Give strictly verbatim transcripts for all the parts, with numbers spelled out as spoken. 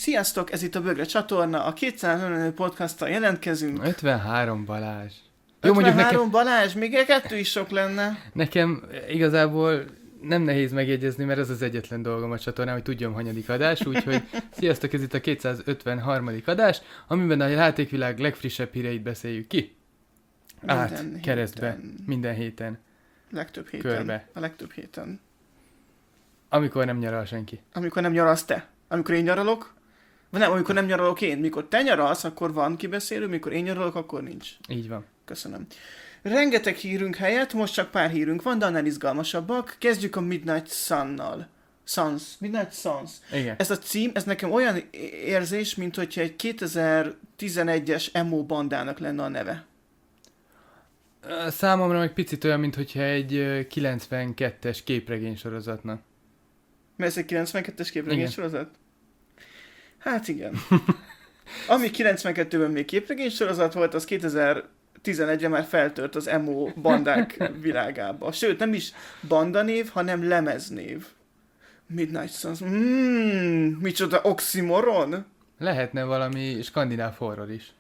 Sziasztok, ez itt a Bögre csatorna, a kétszázötven podcasttal jelentkezünk. ötvenhárom Balázs. Jó, mondjuk nekem... Balázs, még egy kettő is sok lenne. Nekem igazából nem nehéz megjegyezni, mert ez az egyetlen dolgom a csatornán, hogy tudjam, hanyadik adás, úgyhogy sziasztok, ez itt a kétszázötvenharmadik adás, amiben a játékvilág legfrissebb híreit beszéljük ki. Át, Minden keresztbe, héten. minden héten. Legtöbb héten. Körbe. A legtöbb héten. Amikor nem nyaral senki. Amikor nem nyaralsz te. Amikor én nyaralok. Vagy nem, amikor nem nyaralok én. Mikor te nyaralsz, akkor van kibeszélő, mikor én nyaralok, akkor nincs. Így van. Köszönöm. Rengeteg hírünk helyett, most csak pár hírünk van, de annál izgalmasabbak. Kezdjük a Midnight Sun-nal. Suns. Midnight Suns. Igen. Ez a cím, ez nekem olyan érzés, mint hogyha egy kétezer-tizenegyes emo bandának lenne a neve. Számomra meg picit olyan, mintha egy kilencvenkettes képregény sorozatnak. Mert ez egy kilencvenkettes képregény Igen. sorozat? Hát igen. Ami kilencvenkettőben még képregény sorozat volt, az kétezer-tizenegyre már feltört az emo bandák világába. Sőt, nem is bandanév, hanem lemeznév. Midnight Suns. Mmm, micsoda oxymoron? Lehetne valami skandináv horror is.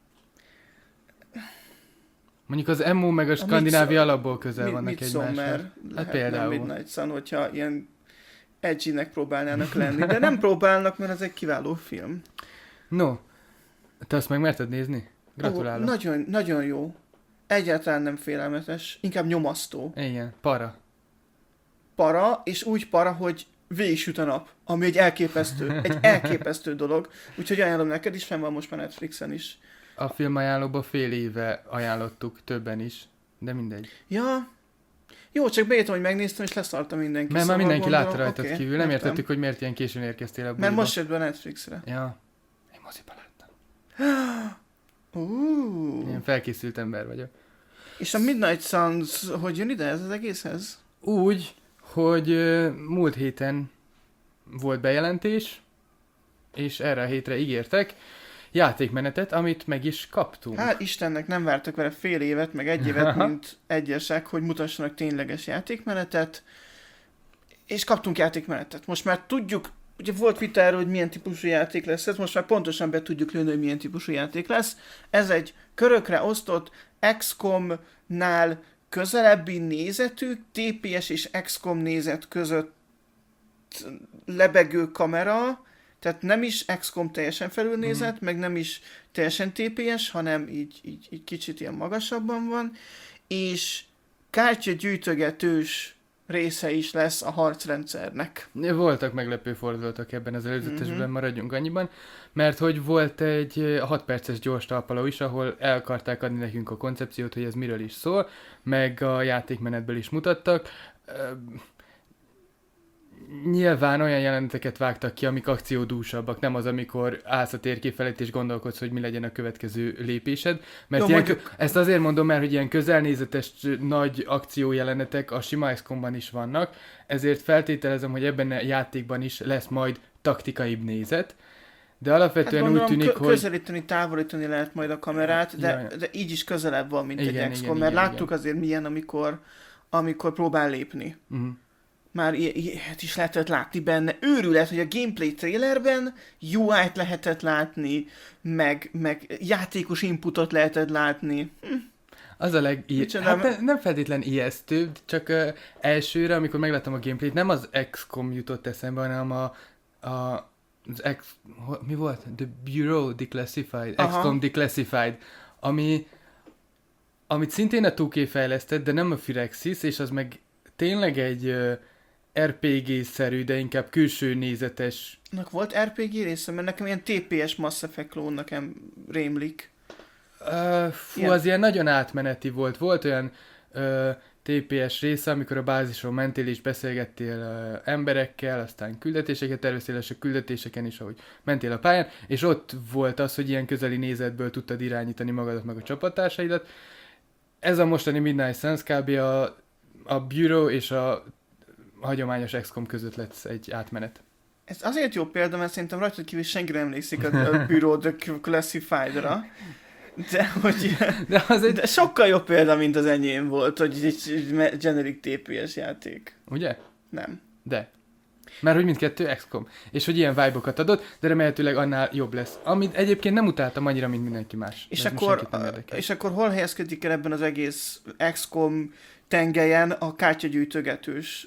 Mondjuk az emo meg a skandinávia alapból közel Mi, vannak egymáshoz. Hát például. Midnight Sun, hogyha ilyen edgy-nek próbálnának lenni. De nem próbálnak, mert ez egy kiváló film. No, te azt meg merted nézni? Gratulálok. Ó, nagyon, nagyon jó. Egyáltalán nem félelmetes. Inkább nyomasztó. Igen, para. Para, és úgy para, hogy végsüt a nap. Ami egy elképesztő, egy elképesztő dolog. Úgyhogy ajánlom neked is, fenn van most már Netflixen is. A filmajánlóban fél éve ajánlottuk, többen is, de mindegy. Ja, jó, csak beírtam, hogy megnéztem, és leszartam mindenki. Mert már szóval mindenki gondolom, látta rajtad okay, kívül, nem értem. értettük, hogy miért ilyen későn érkeztél a buliba. Mert most jött be Netflixre. Ja, én moziba láttam. Uh. Ilyen felkészült ember vagyok. És a Midnight Suns, hogy jön ide ez az egészhez? Úgy, hogy uh, múlt héten volt bejelentés, és erre a hétre ígértek játékmenetet, amit meg is kaptunk. Hát Istennek nem vártak vele fél évet, meg egy évet, mint egyesek, hogy mutassanak tényleges játékmenetet, és kaptunk játékmenetet. Most már tudjuk, ugye volt vita erről, hogy milyen típusú játék lesz ez, most már pontosan be tudjuk lőni, hogy milyen típusú játék lesz. Ez egy körökre osztott iksz kom-nál közelebbi nézetű, té pé es és iksz kom nézet között lebegő kamera, tehát nem is iksz kom teljesen felülnézet, mm. meg nem is teljesen té pé es, hanem így, így, így kicsit ilyen magasabban van, és kártyagyűjtögetős része is lesz a harcrendszernek. Voltak meglepő fordulatok ebben az előzetesben, Mm-hmm. maradjunk annyiban, mert hogy volt egy hat perces gyors talpaló is, ahol el akarták adni nekünk a koncepciót, hogy ez miről is szól, meg a játékmenetből is mutattak. Nyilván olyan jeleneteket vágtak ki, amik akciódúsabbak, nem az, amikor állsz a térkép felett és gondolkodsz, hogy mi legyen a következő lépésed. Mert Jó, ilyen, mondjuk... ezt azért mondom, mert hogy ilyen közelnézetes nagy akciójelenetek a sima iksz komban is vannak, ezért feltételezem, hogy ebben a játékban is lesz majd taktikaibb nézet, de alapvetően hát gondolom, úgy tűnik, kö- hogy... közelíteni, távolítani lehet majd a kamerát, de, Jaj. de így is közelebb van, mint Igen, egy iksz kom, igen, mert igen, láttuk igen. azért milyen, amikor, amikor próbál lépni. Uh-huh. Már i- ilyet is lehetett látni benne. Őrület, hogy a gameplay trailerben u í-t lehetett látni, meg, meg játékos inputot lehetett látni. Hm. Az a leg... I- Micsoda, hát mert- ne, nem feltétlen ijesztő, csak uh, elsőre, amikor megláttam a gameplayt, nem az iksz kom jutott eszembe, hanem a, a az X, mi volt? The Bureau Declassified, Aha. iksz kom Declassified, ami, amit szintén a two K fejlesztett, de nem a Firaxis, és az meg tényleg egy uh, er pé gé-szerű, de inkább külső nézetes. Nak volt er pé gé része, mert nekem ilyen té pé es Mass Effect klón nekem rémlik. Uh, fú, Ilyen. az ilyen nagyon átmeneti volt. Volt olyan uh, té pé es része, amikor a bázisról mentél és beszélgettél uh, emberekkel, aztán küldetéseket terveztél, és a küldetéseken is, ahogy mentél a pályán, és ott volt az, hogy ilyen közeli nézetből tudtad irányítani magadat meg a csapattársaidat. Ez a mostani Midnight Suns kb. a, a Bureau és a hagyományos iksz kom között lesz egy átmenet. Ez azért jó példa, mert szerintem rajtad kívül senki nem emlékszik a, a Bureau Declassified-ra. De, hogy, De az egy... de sokkal jobb példa, mint az enyém volt, hogy egy generic té pé es játék. Ugye? Nem. De. Mert hogy mindkettő iksz kom. És hogy ilyen vibe-okat adott, de remélhetőleg annál jobb lesz. Amit egyébként nem utáltam annyira, mint mindenki más. És akkor, és akkor hol helyezkedik el ebben az egész iksz kom tengelyen a kártyagyűjtögetős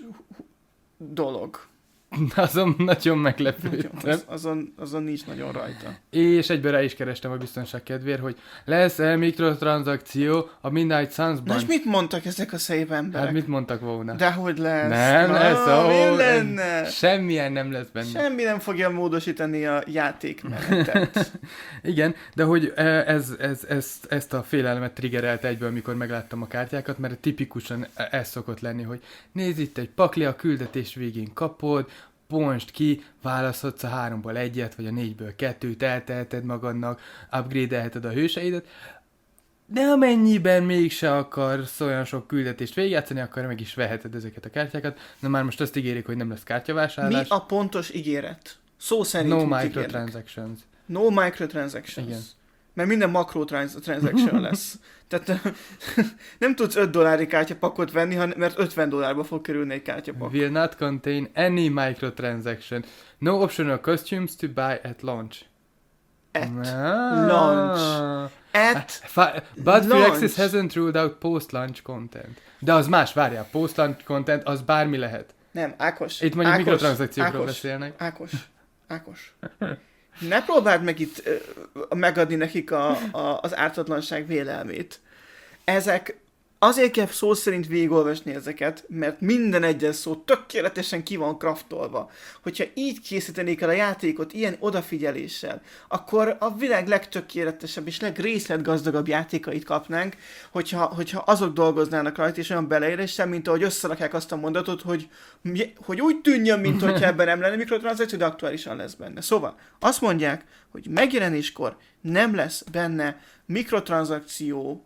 dolog? Azon nagyon meglepődtem. Az, azon, azon nincs nagyon rajta. És egyből rá is kerestem a biztonság kedvéért, hogy lesz-e mikrotranszakció a Midnight Suns-ban. Na és mit mondtak ezek a szép emberek? Hát mit mondtak volna? Dehogy lesz. Nem ah, lesz, ahol lenne? Semmilyen nem lesz benne. Semmi nem fogja módosítani a játékmenetet. Igen, de hogy ez, ez, ez, ezt a félelmet triggerelte egyből, amikor megláttam a kártyákat, mert tipikusan ez szokott lenni, hogy nézd itt egy pakli, a küldetés végén kapod, bontsd ki, választhatsz a háromból egyet, vagy a négyből kettőt, elteheted magadnak, upgrade-elheted a hőseidet, de amennyiben mégse akarsz olyan sok küldetést végigjátszani, akkor meg is veheted ezeket a kártyákat. Na már most azt ígérik, hogy nem lesz kártyavásárlás. Mi a pontos ígéret? Szó szerint No microtransactions. No microtransactions. Igen. Mert minden makrotransaction lesz. Tehát nem tudsz öt dollári kártyapakot venni, mert ötven dollárba fog kerülni egy kártyapak. Will not contain any microtransaction. No optional costumes to buy at launch. At ah. launch. At Fa- But Free Access hasn't ruled out post-launch content. De az más, várjál, post-launch content, az bármi lehet. Nem, Ákos. Itt mondjuk Ákos, mikrotranszakciókról Ákos, beszélnek. Ákos, Ákos. Ne próbáld meg itt uh, megadni nekik a, a, az ártatlanság vélelmét. Ezek, azért kell szó szerint végigolvasni ezeket, mert minden egyes szó tökéletesen ki van kraftolva. Hogyha így készítenék el a játékot ilyen odafigyeléssel, akkor a világ legtökéletesebb és legrészletgazdagabb játékait kapnánk, hogyha, hogyha azok dolgoznának rajta és olyan beleéréssel, mint ahogy összerakják azt a mondatot, hogy, hogy úgy tűnjön, mint hogyha ebben nem lenne mikrotranszakció, de aktuálisan lesz benne. Szóval azt mondják, hogy megjelenéskor nem lesz benne mikrotranszakció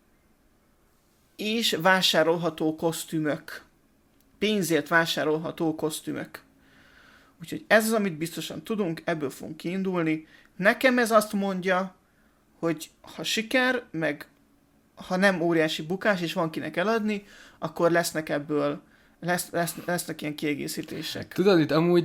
és vásárolható kosztümök. Pénzért vásárolható kosztümök. Úgyhogy ez az, amit biztosan tudunk, ebből fogunk kiindulni. Nekem ez azt mondja, hogy ha siker, meg ha nem óriási bukás, és van kinek eladni, akkor lesznek ebből, lesz, lesz, lesznek ilyen kiegészítések. Tudod, itt amúgy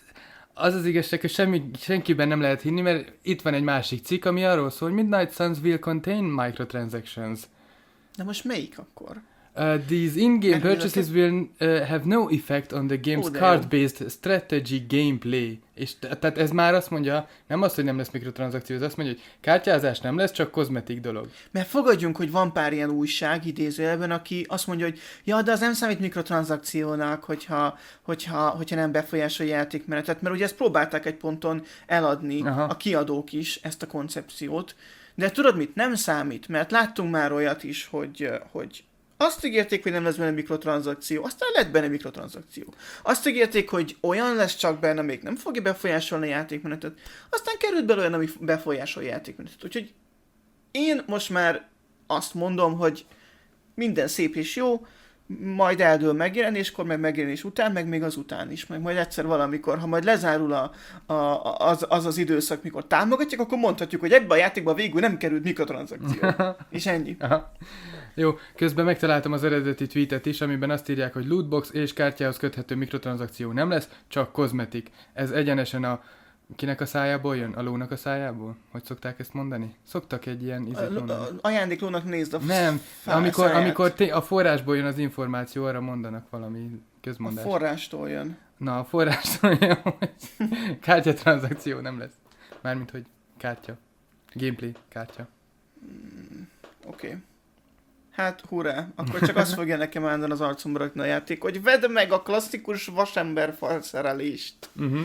az az igazság, hogy semmi, senkiben nem lehet hinni, mert itt van egy másik cikk, ami arról szól, hogy Midnight Suns will contain microtransactions. De most melyik akkor? Uh, these in-game purchases will uh, have no effect on the game's oh, card-based strategy gameplay. És t- tehát ez már azt mondja, nem az, hogy nem lesz mikrotranszakció, ez azt mondja, hogy kártyázás nem lesz, csak kozmetik dolog. Mert fogadjunk, hogy van pár ilyen újság idézőjelben, aki azt mondja, hogy ja, de az nem számít mikrotranszakciónak, hogyha, hogyha, hogyha nem befolyásolja a játékmenetet, mert ugye ezt próbálták egy ponton eladni Aha. a kiadók is, ezt a koncepciót. De tudod mit? Nem számít, mert láttunk már olyat is, hogy, hogy azt ígérték, hogy nem lesz benne mikrotranszakció, aztán lett benne mikrotranszakció. Azt ígérték, hogy olyan lesz csak benne, még nem fogja befolyásolni a játékmenetet, aztán került bele olyan, ami befolyásolja a játékmenetet. Úgyhogy én most már azt mondom, hogy minden szép és jó, majd eldől megjelenéskor, meg megjelenés után, meg még az után is, meg majd egyszer valamikor, ha majd lezárul a, a, az, az az időszak, mikor támogatják, akkor mondhatjuk, hogy ebben a játékban végül nem került mikrotranszakció. És ennyi. Aha. Jó, közben megtaláltam az eredeti tweetet is, amiben azt írják, hogy lootbox és kártyához köthető mikrotranszakció nem lesz, csak kozmetik. Ez egyenesen a kinek a szájából jön? A lónak a szájából? Hogy szokták ezt mondani? Szoktak egy ilyen izét mondani. Ajándéklónak nézd a Nem, amikor, amikor té- a forrásból jön az információ, arra mondanak valami közmondást. A forrástól jön. Na, a forrástól jön, hogy kártyatranszakció nem lesz. Mármint, hogy kártya. Gameplay kártya. Mm, Oké. Okay. Hát, hurrá, akkor csak azt fogja nekem állandóan az arcomra rakni a játék, hogy vedd meg a klasszikus vasember felszerelést. Uh-huh.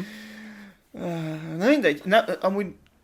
Na mindegy, ne, amúgy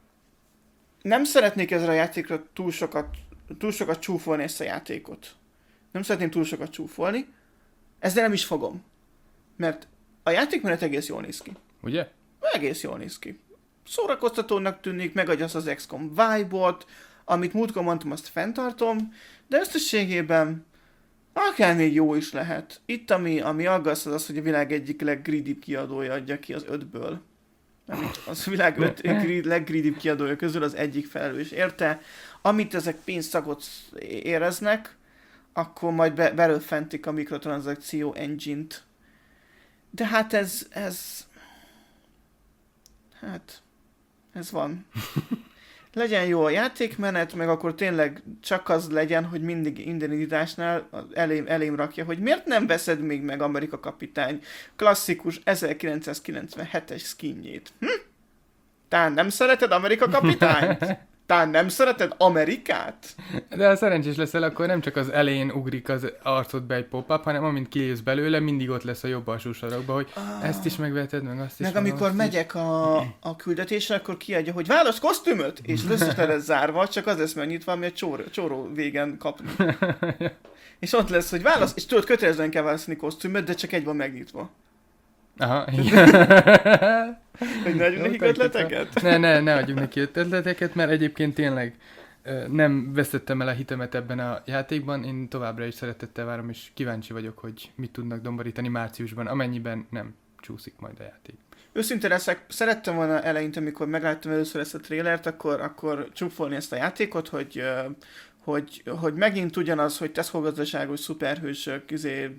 nem szeretnék ezzel a játékra túl sokat, túl sokat csúfolni ezt a játékot. Nem szeretném túl sokat csúfolni, ezzel nem is fogom. Mert a játékmenet egész jól néz ki. Ugye? Egész jól néz ki. Szórakoztatónak tűnik, megadja azt az iksz kom vibe-ot, amit múltkor mondtam, azt fenntartom, de összességében akár még jó is lehet. Itt, ami, ami aggaszt, az az, hogy a világ egyik leggreedibb kiadója adja ki az ötből. Amit az világ öt leggreedibb kiadója közül az egyik felelős érte. Amit ezek pénzszagot éreznek, akkor majd be, belőfentik a mikrotranszakció engine-t. De hát ez, ez, hát, ez van. Legyen jó a játékmenet, meg akkor tényleg csak az legyen, hogy mindig minden indításnál elém, elém rakja, hogy miért nem veszed még meg Amerika kapitány klasszikus ezerkilencszázkilencvenhetes skinjét. Hm? Tán nem szereted Amerika kapitányt? Tán nem szereted Amerikát? De ha szerencsés leszel, akkor nem csak az elején ugrik az arcodba egy pop-up, hanem amint kijössz belőle, mindig ott lesz a jobb alsó sarokba, hogy ah, ezt is megveheted, meg azt is. Meg amikor megyek a, a küldetésre, akkor kiadja, hogy válasz kosztümöt, és össze lesz zárva, csak az lesz megnyitva, ami a csóró, csóró végen kapni. És ott lesz, hogy válasz, és tudod, kötelezően kell választani kosztümöt, de csak egy van megnyitva. Aha. Hogy ne adjunk nekik ötleteket? Ne, ne, ne adjunk neki ötleteket, mert egyébként tényleg nem vesztettem el a hitemet ebben a játékban, én továbbra is szeretettel várom, és kíváncsi vagyok, hogy mit tudnak domborítani márciusban, amennyiben nem csúszik majd a játék. Őszintén leszek, szerettem volna eleinte, amikor megláttam először ezt a trélert, akkor, akkor csúfolni ezt a játékot, hogy, hogy, hogy megint ugyanaz, hogy tesztgazdaságos szuperhősök, izé,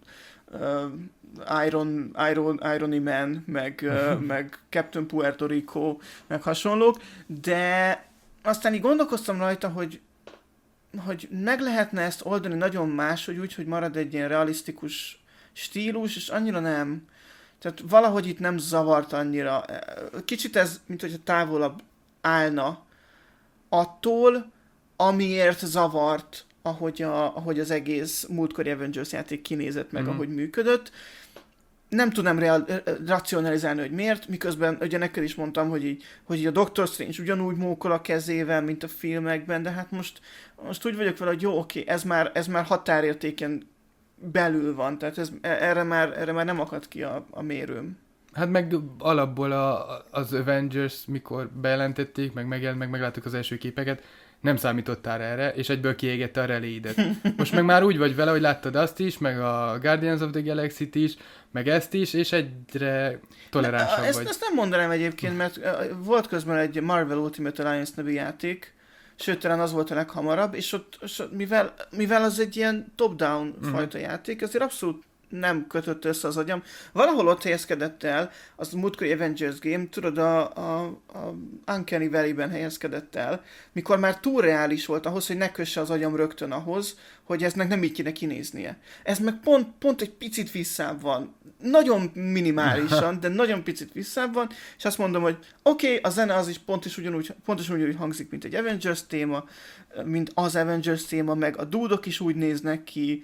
uh, Iron, Iron, Irony Man, meg, uh, meg Captain Puerto Rico, meg hasonlók, de aztán így gondolkoztam rajta, hogy, hogy meg lehetne ezt oldani nagyon máshogy úgy, hogy marad egy ilyen realisztikus stílus, és annyira nem. Tehát valahogy itt nem zavart annyira. Kicsit ez, mint hogyha távolabb állna attól, amiért zavart, ahogy, a, ahogy az egész múltkori Avengers játék kinézett, meg mm-hmm. ahogy működött. Nem tudnám real, racionalizálni, hogy miért, miközben ugye neked is mondtam, hogy így, hogy így a Doctor Strange ugyanúgy mókol a kezével, mint a filmekben, de hát most, most úgy vagyok vele, hogy jó, oké, ez már, ez már határértéken belül van, tehát ez, erre, már, erre már nem akad ki a, a mérőm. Hát meg alapból a, az Avengers, mikor bejelentették, meg megjelent, meg megláttuk az első képeket, nem számítottál erre, és egyből kiégette a relédet. Most meg már úgy vagy vele, hogy láttad azt is, meg a Guardians of the Galaxy-t is, meg ezt is, és egyre toleránsabb ezt, vagy. Ezt nem mondanám egyébként, mert volt közben egy Marvel Ultimate Alliance nevű játék, sőt, talán az volt a leghamarabb, és ott, mivel, mivel az egy ilyen top-down mm-hmm. fajta játék, ezért abszolút nem kötött össze az agyam. Valahol ott helyezkedett el, az a múltkori Avengers Game, tudod, a, a, a Uncanny Valley-ben helyezkedett el, mikor már túl reális volt ahhoz, hogy ne kösse az agyam rögtön ahhoz, hogy eznek nem így kéne kinéznie. Ez meg pont, pont egy picit visszább van. Nagyon minimálisan, de nagyon picit visszább van, és azt mondom, hogy oké, okay, a zene az is pont is ugyanúgy, pontosan ugyanúgy hangzik, mint egy Avengers téma, mint az Avengers téma, meg a dúdok is úgy néznek ki,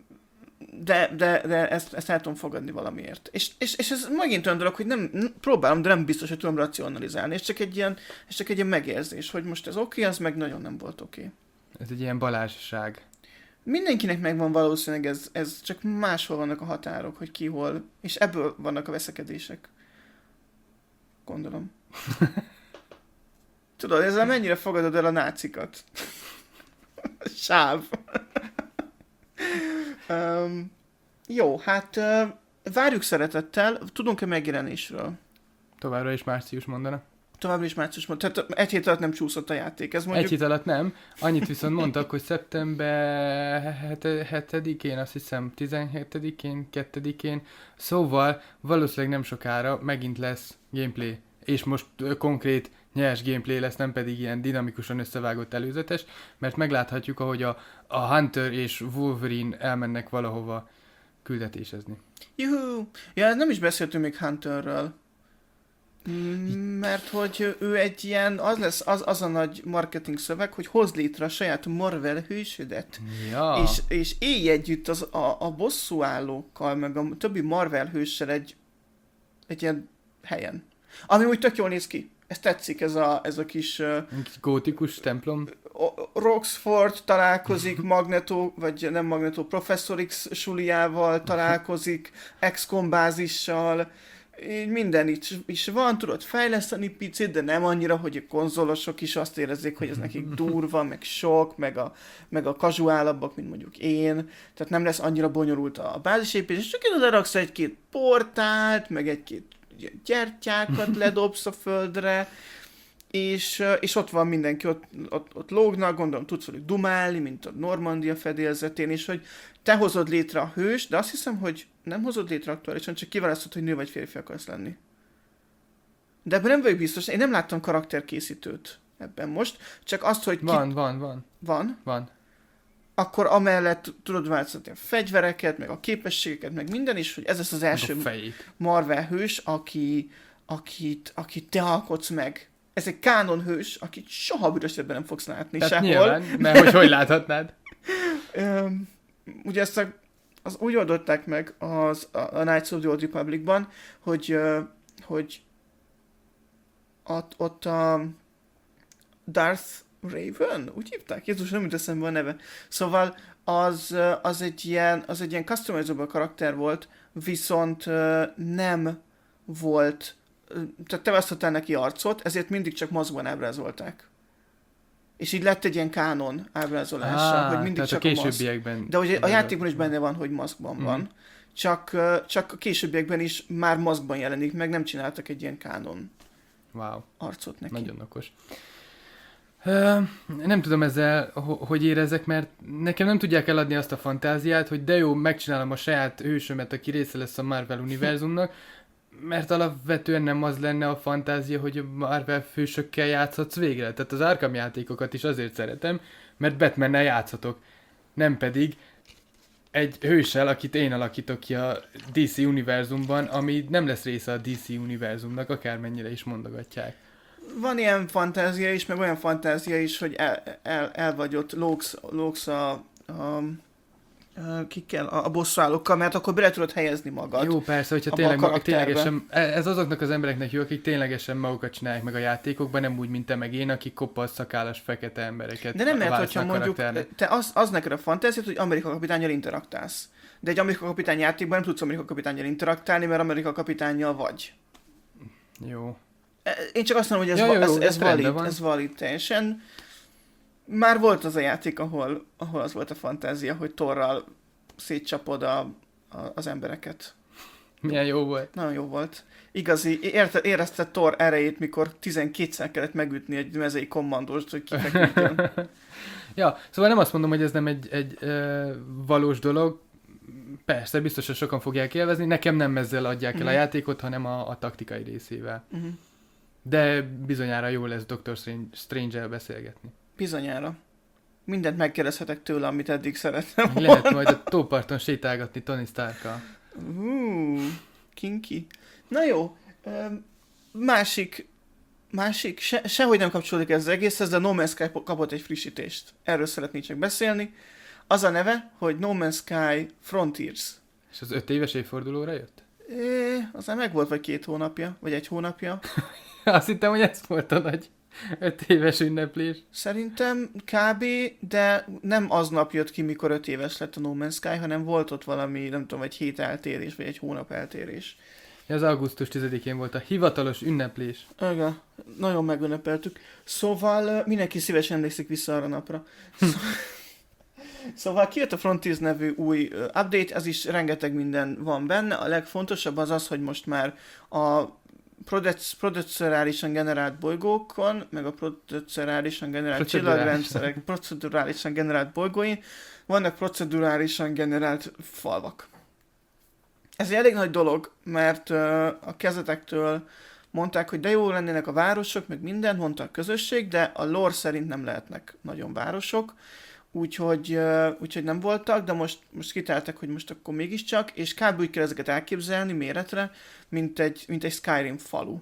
de, de, de ezt, ezt el tudom fogadni valamiért. És, és, és ez megint olyan dolog, hogy nem, próbálom, de nem biztos, hogy tudom racionalizálni. És csak egy ilyen, és csak egy ilyen megérzés, hogy most ez oké, okay, az meg nagyon nem volt oké. Okay. Ez egy ilyen balázsság. Mindenkinek megvan valószínűleg, ez, ez csak máshol vannak a határok, hogy ki hol, és ebből vannak a veszekedések. Gondolom. Tudod, ezzel mennyire fogadod el a nácikat? Sáv. Um, jó, hát uh, várjuk szeretettel. Tudunk-e megjelenésről? Továbbra is március mondana. Továbbra is március mondana. Tehát egy hét alatt nem csúszott a játék. Ez mondjuk... Egy hét alatt nem. Annyit viszont mondtak, hogy szeptember hetedikén, azt hiszem tizenhetedikén, kettedikén. Szóval valószínűleg nem sokára megint lesz gameplay. És most uh, konkrét nyers gameplay lesz, nem pedig ilyen dinamikusan összevágott előzetes, mert megláthatjuk, ahogy a, a Hunter és Wolverine elmennek valahova küldetésezni. Juhu! Ja, nem is beszéltünk még Hunterről. Mert hogy ő egy ilyen, az lesz az, az a nagy marketing szöveg, hogy hoz létre a saját Marvel hősödet. Ja. És, és élj együtt az, a, a bosszúállókkal, meg a többi Marvel hőssel egy, egy ilyen helyen. Ami úgy tök jól néz ki. Ez tetszik, ez a, ez a kis... Uh, gótikus templom. Roxford találkozik, Magneto, vagy nem Magneto, Professor X suliával találkozik, X COM bázissal, így minden is, is van, tudod fejleszteni picit, de nem annyira, hogy a konzolosok is azt érezzék, hogy ez nekik durva, meg sok, meg a, meg a casuálabbak, mint mondjuk én, tehát nem lesz annyira bonyolult a bázisépítés, csak oda raksz egy-két portált, meg egy-két gyertyákat ledobsz a földre, és, és ott van mindenki, ott, ott, ott lógnak, gondolom tudsz velük dumálni, mint a Normandia fedélzetén, és hogy te hozod létre a hős, de azt hiszem, hogy nem hozod létre aktuálisan, csak kiválasztod, hogy nő vagy férfi akarsz lenni. De ebben nem vagyok biztos, én nem láttam karakterkészítőt ebben most, csak azt, hogy... Van, ki... van, van. Van? Van. Akkor amellett tudod változtatni a fegyvereket, meg a képességeket, meg minden is, hogy ez lesz az első Marvel hős, aki, akit, akit te alkotsz meg. Ez egy kánon hős, akit soha büdös ebben nem fogsz látni tehát sehol. Nyilván, mert hogy hogy láthatnád? Üm, ugye ezt a, az úgy oldották meg az, a, a Knights of the Old Republicban, hogy, uh, hogy ott, ott a Darth Raven, úgy hívták? Jézus, nem jut eszembe a neve. Szóval az, az egy ilyen, az egy ilyen customizable karakter volt, viszont uh, nem volt, uh, tehát te választottál neki arcot, ezért mindig csak mozgban ábrázolták. És így lett egy ilyen kánon ábrázolása, ah, hogy mindig csak a, a későbbiekben. De ugye a játékban is benne van, hogy maszkban mm. van. Csak, uh, csak a későbbiekben is már maszkban jelenik meg, nem csináltak egy ilyen kánon wow. arcot neki. Nagyon okos. Uh, nem tudom ezzel, hogy érezzek, mert nekem nem tudják eladni azt a fantáziát, hogy de jó, megcsinálom a saját hősömet, aki része lesz a Marvel univerzumnak, mert alapvetően nem az lenne a fantázia, hogy a Marvel hősökkel játszhatsz végre. Tehát az Arkham játékokat is azért szeretem, mert Batmannel játszhatok. Nem pedig egy hőssel, akit én alakítok ki a dé cé univerzumban, ami nem lesz része a dé cé univerzumnak, akármennyire is mondogatják. Van ilyen fantázia is, meg olyan fantázia is, hogy el, el, el vagy ott, lógsz, lógsz a, a, a, kikkel, a, a bosszúállókkal, mert akkor bele tudod helyezni magad. Jó, persze, hogyha tényleg, ténylegesen, ez azoknak az embereknek jó, akik ténylegesen magukat csinálják meg a játékokban, nem úgy, mint te meg én, akik kopasz, szakállas, fekete embereket. De nem lehet, hogyha mondjuk, te az, az neked a fantáziát, hogy Amerika kapitánnyal interaktálsz. De egy Amerika kapitány játékban nem tudsz Amerika kapitánnyal interaktálni, mert Amerika kapitánnyal vagy. Jó. Én csak azt mondom, hogy ez, ja, jó, ez, jó, ez, valid, ez valid teljesen. Már volt az a játék, ahol, ahol az volt a fantázia, hogy torral szétcsapod a, a, az embereket. Milyen jó volt. Nagyon jó volt. Igazi, érte, érezte Thor erejét, mikor tizenkétszer kellett megütni egy mezei kommandóst, hogy kifeküdjön. Ja, szóval nem azt mondom, hogy ez nem egy, egy ö, valós dolog. Persze, biztos, hogy sokan fogják élvezni. Nekem nem ezzel adják el uh-huh. a játékot, hanem a, a taktikai részével. Uh-huh. De bizonyára jó lesz doktor Strange-el beszélgetni. Bizonyára. Mindent megkérdezhetek tőle, amit eddig szerettem volna. Lehet majd a tóparton sétálgatni Tony Starkkal. Uh, kinky. Na jó. Másik, másik, se, sehogy nem kapcsolódik ez az egészhez, de No Man's Sky kapott egy frissítést. Erről szeretnék csak beszélni. Az a neve, hogy No Man's Sky Frontiers. És az öt éves évfordulóra jött? É, aztán meg volt vagy két hónapja, vagy egy hónapja. Azt hittem, hogy ez volt a nagy öt éves ünneplés. Szerintem kb, de nem aznap jött ki, mikor öt éves lett a No Man's Sky, hanem volt ott valami, nem tudom, egy hét eltérés, vagy egy hónap eltérés. Ez augusztus tizedikén volt a hivatalos ünneplés. Igen, nagyon megünnepeltük. Szóval mindenki szívesen emlékszik vissza arra napra. Szóval kijött a Frontiers nevű új update, ez is rengeteg minden van benne. A legfontosabb az az, hogy most már a procedurálisan generált bolygókon, meg a procedurálisan generált csillagrendszerek, procedurálisan generált bolygóin vannak procedurálisan generált falvak. Ez egy elég nagy dolog, mert uh, a kezdetektől mondták, hogy de jó lennének a városok, meg minden, mondta a közösség, de a lore szerint nem lehetnek nagyon városok, úgyhogy, uh, úgyhogy nem voltak, de most, most kitáltak, hogy most akkor mégiscsak, és kb. Úgy kell ezeket elképzelni méretre, mint egy, mint egy Skyrim falu.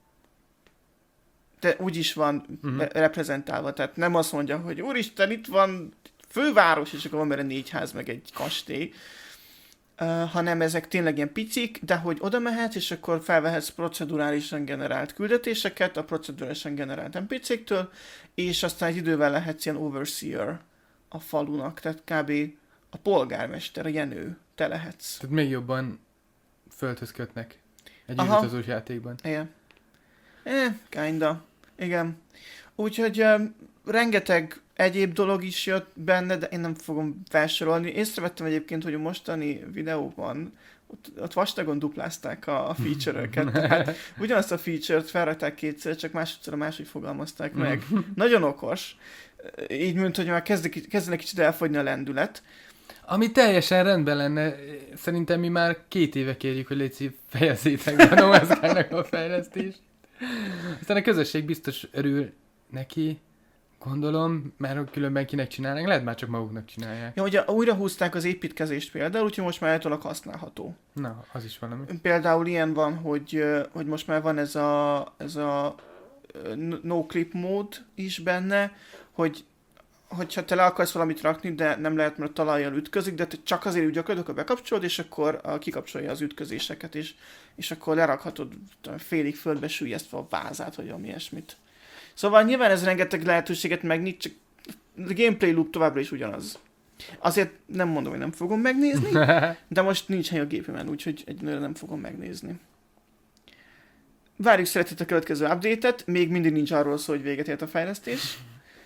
De úgy is van uh-huh. reprezentálva, tehát nem azt mondja, hogy úristen, itt van főváros, és akkor van benne négy ház, meg egy kastély, uh, hanem ezek tényleg ilyen picik, de hogy oda mehetsz, és akkor felvehetsz procedurálisan generált küldetéseket a procedurálisan generált en pé céktől, és aztán egy idővel lehetsz ilyen overseer a falunak, tehát kb. A polgármester, a jenő, te lehetsz. Tehát még jobban földhöz kötnek egy űrutazós játékban. Igen. Eh, kinda. Igen. Úgyhogy uh, rengeteg egyéb dolog is jött benne, de én nem fogom felsorolni. Észrevettem egyébként, hogy a mostani videóban ott, ott vastagon duplázták a, a feature-öket. Tehát ugyanazt a feature-t felrakták kétszer, csak másodszor máshogy fogalmazták meg. Nagyon okos. Így, mint hogy már kezdek, kezdenek kicsit elfogyni a lendület. Ami teljesen rendben lenne, szerintem mi már két éve kérjük, hogy légy fejezzétek be a No Man's Sky-nak a fejlesztést. Aztán a közösség biztos örül neki, gondolom, mert különben kinek csinálnak, lehet már csak maguknak csinálják. Ja, ugye újra húzták az építkezést például, úgyhogy most már általában használható. Na, az is valami. Például ilyen van, hogy, hogy most már van ez a, ez a no-clip mód is benne, hogy hogyha te le akarsz valamit rakni, de nem lehet, mert a talajjal ütközik, de te csak azért úgy gyakorlatilag, hogy bekapcsolod, és akkor a, kikapcsolja az ütközéseket, és, és akkor lerakhatod félig földbe süllyesztve a vázát, vagy valami ilyesmit. Szóval nyilván ez rengeteg lehetőséget megnyit, csak a gameplay loop továbbra is ugyanaz. Azért nem mondom, hogy nem fogom megnézni, de most nincs hely a gépemen, úgyhogy egyelőre nem fogom megnézni. Várjuk szeretettel a következő update-et, még mindig nincs arról szó, hogy véget ért a fejlesztés.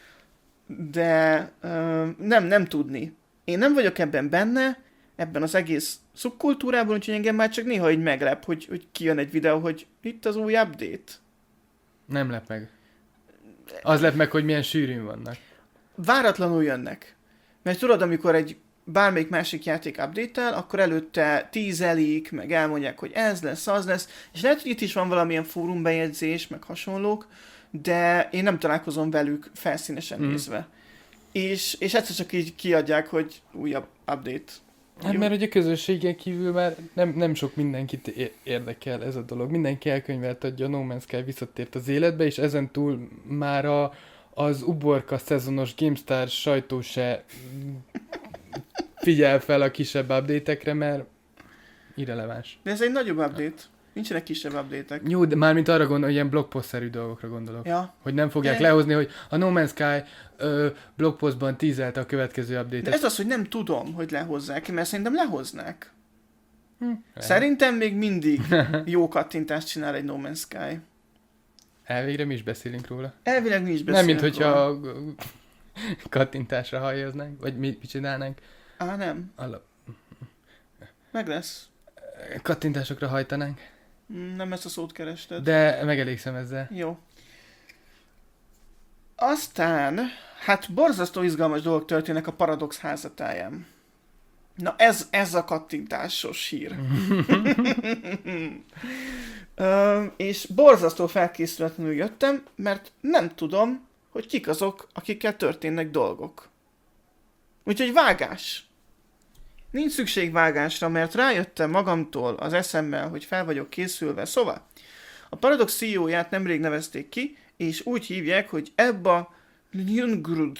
De uh, nem, nem tudni. Én nem vagyok ebben benne, ebben az egész szubkultúrában, úgyhogy engem már csak néha így meglep, hogy, hogy kijön egy videó, hogy itt az új update. Nem lep meg. Az lep meg, hogy milyen sűrűn vannak. Váratlanul jönnek. Mert tudod, amikor egy bármelyik másik játék update-tel, akkor előtte tízelik, meg elmondják, hogy ez lesz, az lesz, és lehet, hogy itt is van valamilyen fórumbejegyzés, meg hasonlók, de én nem találkozom velük felszínesen mm. nézve. És, és egyszer csak így kiadják, hogy újabb update. Hát mert hogy a közösségen kívül már nem, nem sok mindenkit érdekel ez a dolog. Mindenki elkönyvelt adja, a No Man's Sky visszatért az életbe, és ezen túl már a, az uborka szezonos GameStar sajtó se figyel fel a kisebb update-ekre, mert irreleváns. De ez egy nagyobb update. Nincsenek kisebb update-ek. Jó, de mármint arra gondolok, ilyen blogpost-szerű dolgokra gondolok. Ja. Hogy nem fogják de... lehozni, hogy a No Man's Sky ö, blogpostban tízelte a következő update-et. De ez az, hogy nem tudom, hogy lehozzák, mert szerintem lehoznák. Hm. Szerintem még mindig jó kattintást csinál egy No Man's Sky. Elvégre mi is beszélünk róla. Elvileg mi is beszélünk Nem, mint hogyha róla. kattintásra halljaznánk, vagy mi, mi csinálnánk. Á, nem. Alap. Meg lesz. Kattintásokra hajtanánk. Nem ezt a szót kerested. De megelégszem ezzel. Jó. Aztán, hát borzasztó izgalmas dolgok történnek a Paradox házatáján. Na ez, ez a kattintásos hír. Ö, és borzasztó felkészületlenül jöttem, mert nem tudom, hogy kik azok, akikkel történnek dolgok. Úgyhogy vágás. Nincs szükség vágásra, mert rájöttem magamtól az eszemmel, hogy fel vagyok készülve. Szóval, a Paradox C E O-ját nemrég nevezték ki, és úgy hívják, hogy Ebba Ljungerud.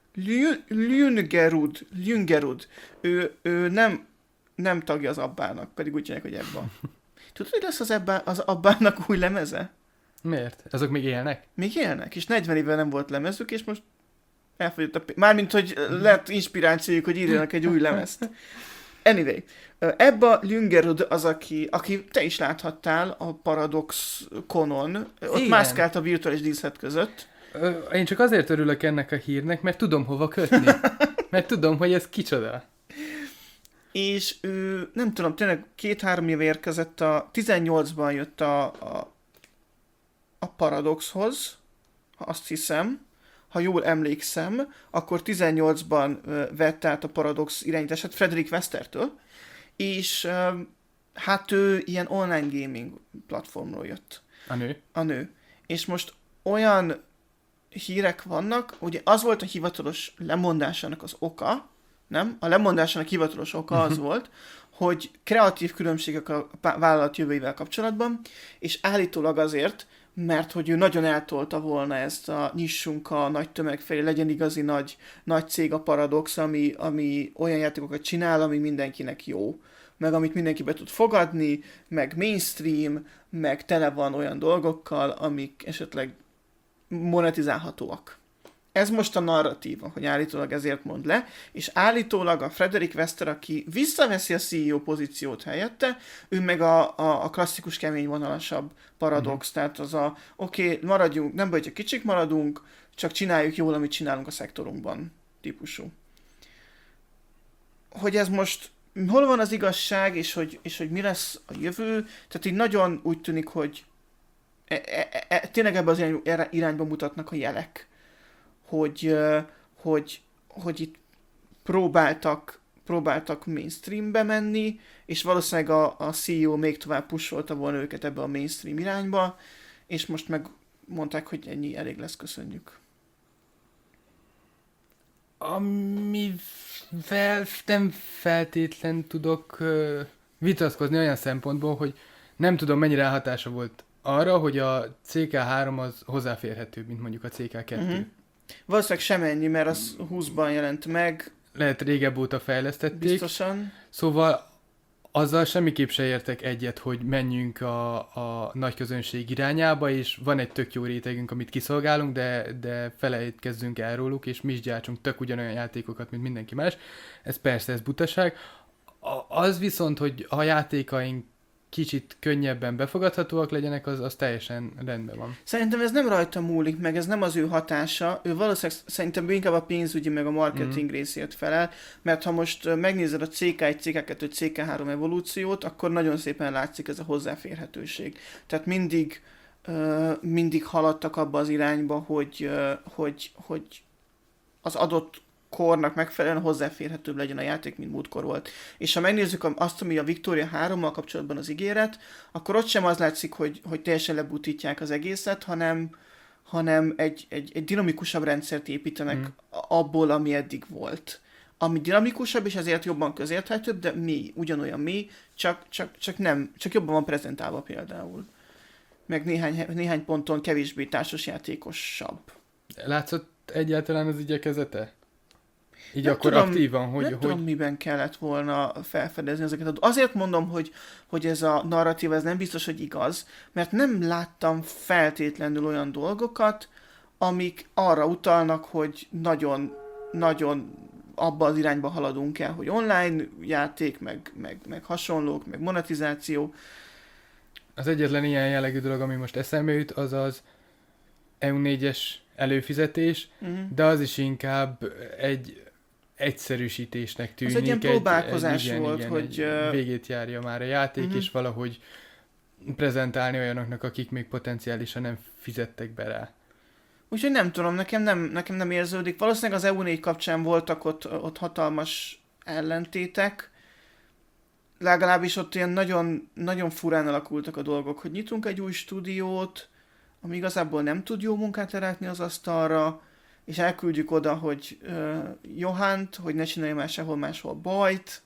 Ljungerud. Ljungerud. Ő, ő nem, nem tagja az Abbának, pedig úgy hívják, hogy Ebba. Tudod, hogy lesz az, Ebba, az Abbának új lemeze? Miért? Azok még élnek? Még élnek, és negyven éve nem volt lemezük, és most elfogyott a... Mármint, hogy lett inspirációjuk, hogy írjanak egy új lemezt. Anyway, Ebba Ljungerud az, aki, aki te is láthattál a Paradox Conon. Ott igen. Mászkált a virtuális díszlet között. Én csak azért örülök ennek a hírnek, mert tudom hova kötni. Mert tudom, hogy ez kicsoda. És ő, nem tudom, tényleg két-három éve érkezett, a tizennyolcban jött a, a, a Paradoxhoz, azt hiszem. Ha jól emlékszem, akkor tizennyolcban uh, vett át a Paradox irányítását Frederick Westertől, és uh, hát ő ilyen online gaming platformról jött. A nő? A nő. És most olyan hírek vannak, ugye az volt a hivatalos lemondásának az oka, nem? A lemondásának hivatalos oka az volt, hogy kreatív különbségek a vállalat jövőjével kapcsolatban, és állítólag azért, mert hogy ő nagyon eltolta volna ezt a nyissunk a nagy tömeg felé, legyen igazi nagy, nagy cég a Paradox, ami, ami olyan játékokat csinál, ami mindenkinek jó, meg amit mindenki be tud fogadni, meg mainstream, meg tele van olyan dolgokkal, amik esetleg monetizálhatóak. Ez most a narratíva, hogy állítólag ezért mond le, és állítólag a Frederick Wester, aki visszaveszi a C E O pozíciót helyette, ő meg a, a, a klasszikus kemény vonalasabb Paradox, mm-hmm. tehát az a oké, okay, maradjunk, nem baj, hogy kicsit maradunk, csak csináljuk jól, amit csinálunk a szektorunkban típusú. Hogy ez most hol van az igazság, és hogy, és hogy mi lesz a jövő, tehát így nagyon úgy tűnik, hogy e, e, e, tényleg ebben az irány, irányba mutatnak a jelek. Hogy, hogy, hogy itt próbáltak, próbáltak mainstreambe menni, és valószínűleg a, a cé e o még tovább pusolta volna őket ebbe a mainstream irányba, és most meg mondták, hogy ennyi elég lesz, köszönjük. Amivel nem feltétlen tudok uh, vitatkozni olyan szempontból, hogy nem tudom, mennyire hatása volt arra, hogy a cé ká három az hozzáférhetőbb, mint mondjuk a cé ká kettő. Uh-huh. Valószínűleg sem ennyi, mert az húszban jelent meg. Lehet régebb óta fejlesztették. Biztosan. Szóval azzal semmiképp se értek egyet, hogy menjünk a, a nagy közönség irányába, és van egy tök jó rétegünk, amit kiszolgálunk, de, de felejtkezzünk el róluk, és mi is gyártsunk tök ugyanolyan játékokat, mint mindenki más. Ez persze, ez butaság. A, az viszont, hogy a játékaink kicsit könnyebben befogadhatóak legyenek, az, az teljesen rendben van. Szerintem ez nem rajta múlik, meg ez nem az ő hatása. Ő valószínűleg szerintem inkább a pénzügyi, meg a marketing mm. részért felel, mert ha most megnézed a cé ká egy, cé ká kettő, cé ká három evolúciót, akkor nagyon szépen látszik ez a hozzáférhetőség. Tehát mindig, uh, mindig haladtak abba az irányba, hogy, uh, hogy, hogy az adott kornak megfelelően hozzáférhetőbb legyen a játék, mint múltkor volt. És ha megnézzük azt, ami a Victoria hárommal kapcsolatban az ígéret, akkor ott sem az látszik, hogy, hogy teljesen lebutítják az egészet, hanem, hanem egy, egy, egy dinamikusabb rendszert építenek mm. abból, ami eddig volt. Ami dinamikusabb, és ezért jobban közérthetőbb, de mi, ugyanolyan mi, csak, csak, csak, nem, csak jobban van prezentálva például. Meg néhány, néhány ponton kevésbé társasjátékosabb. Látszott egyáltalán az igyekezete? Így nem akkor tudom, aktívan, hogy... Nem hogy... tudom, miben kellett volna felfedezni ezeket. Azért mondom, hogy, hogy ez a narratíva, ez nem biztos, hogy igaz, mert nem láttam feltétlenül olyan dolgokat, amik arra utalnak, hogy nagyon, nagyon abba az irányba haladunk el, hogy online játék, meg, meg, meg hasonlók, meg monetizáció. Az egyetlen ilyen jellegű dolog, ami most eszembe jut, az az E U négyes előfizetés, uh-huh. de az is inkább egy egyszerűsítésnek tűnik. Ez egy ilyen próbálkozás egy, egy, igen, volt, igen, hogy egy végét járja már a játék, uh-huh. és valahogy prezentálni olyanoknak, akik még potenciálisan nem fizettek be rá. Úgyhogy nem tudom, nekem nem, nekem nem érződik. Valószínűleg az E U négy kapcsán voltak ott, ott hatalmas ellentétek, legalábbis ott ilyen nagyon, nagyon furán alakultak a dolgok, hogy nyitunk egy új stúdiót, ami igazából nem tud jó munkát lerakni az asztalra, és elküldjük oda, hogy uh, Johannt, hogy ne csinálja már sehol máshol bajt.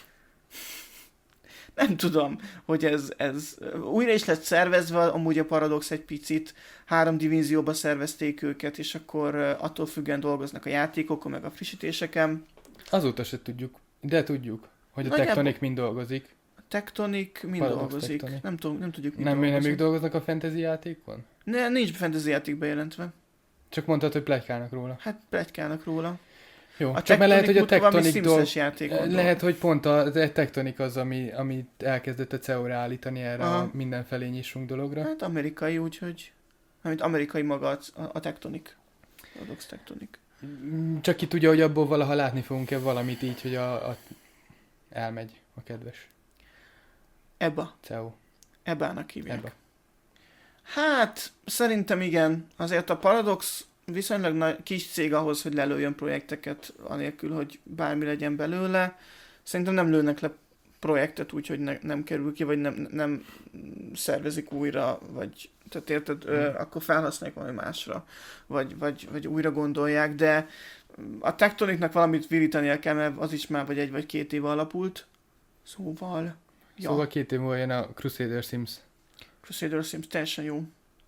Nem tudom, hogy ez, ez újra is lett szervezve, amúgy a Paradox egy picit, három divízióba szervezték őket, és akkor uh, attól függően dolgoznak a játékokon, meg a frissítéseken. Azóta se tudjuk, de tudjuk, hogy a Nagyjából... Tectonic mind dolgozik. A Tectonic mind Paradox dolgozik. Tectonic. Nem, tudom, nem tudjuk, mind nem, dolgozik. Nem ők dolgoznak a fantasy játékon? Ne, nincs fantasy játék bejelentve. Csak mondtad, hogy pletykálnak róla. Hát pletykálnak róla. Jó, a csak mert lehet, hogy a Tectonic dolg... játék lehet, hogy pont a, a Tectonic az, ami, ami elkezdett a cé e o-ra állítani erre Aha. a mindenfelé nyissunk dologra. Hát amerikai, úgyhogy... Amit amerikai maga a, a Tectonic. Paradox Tectonic. Csak ki tudja, hogy abból valaha látni fogunk-e valamit így, hogy a, a... elmegy a kedves. Ebba. cé e o. Ebbának hívják. Ebba. Hát, szerintem igen. Azért a Paradox viszonylag nagy, kis cég ahhoz, hogy lelőjön projekteket, anélkül, hogy bármi legyen belőle. Szerintem nem lőnek le projektet úgy, hogy ne, nem kerül ki, vagy nem, nem szervezik újra, vagy tehát érted, hmm. ö, akkor felhasználják valami másra, vagy, vagy, vagy újra gondolják, de a Tectonicnak valamit virítania kell, mert az is már vagy egy vagy két éve alapult. Szóval... Ja. Szóval két év múlva jön a Crusader Sims. Crusader Sims teljesen jó.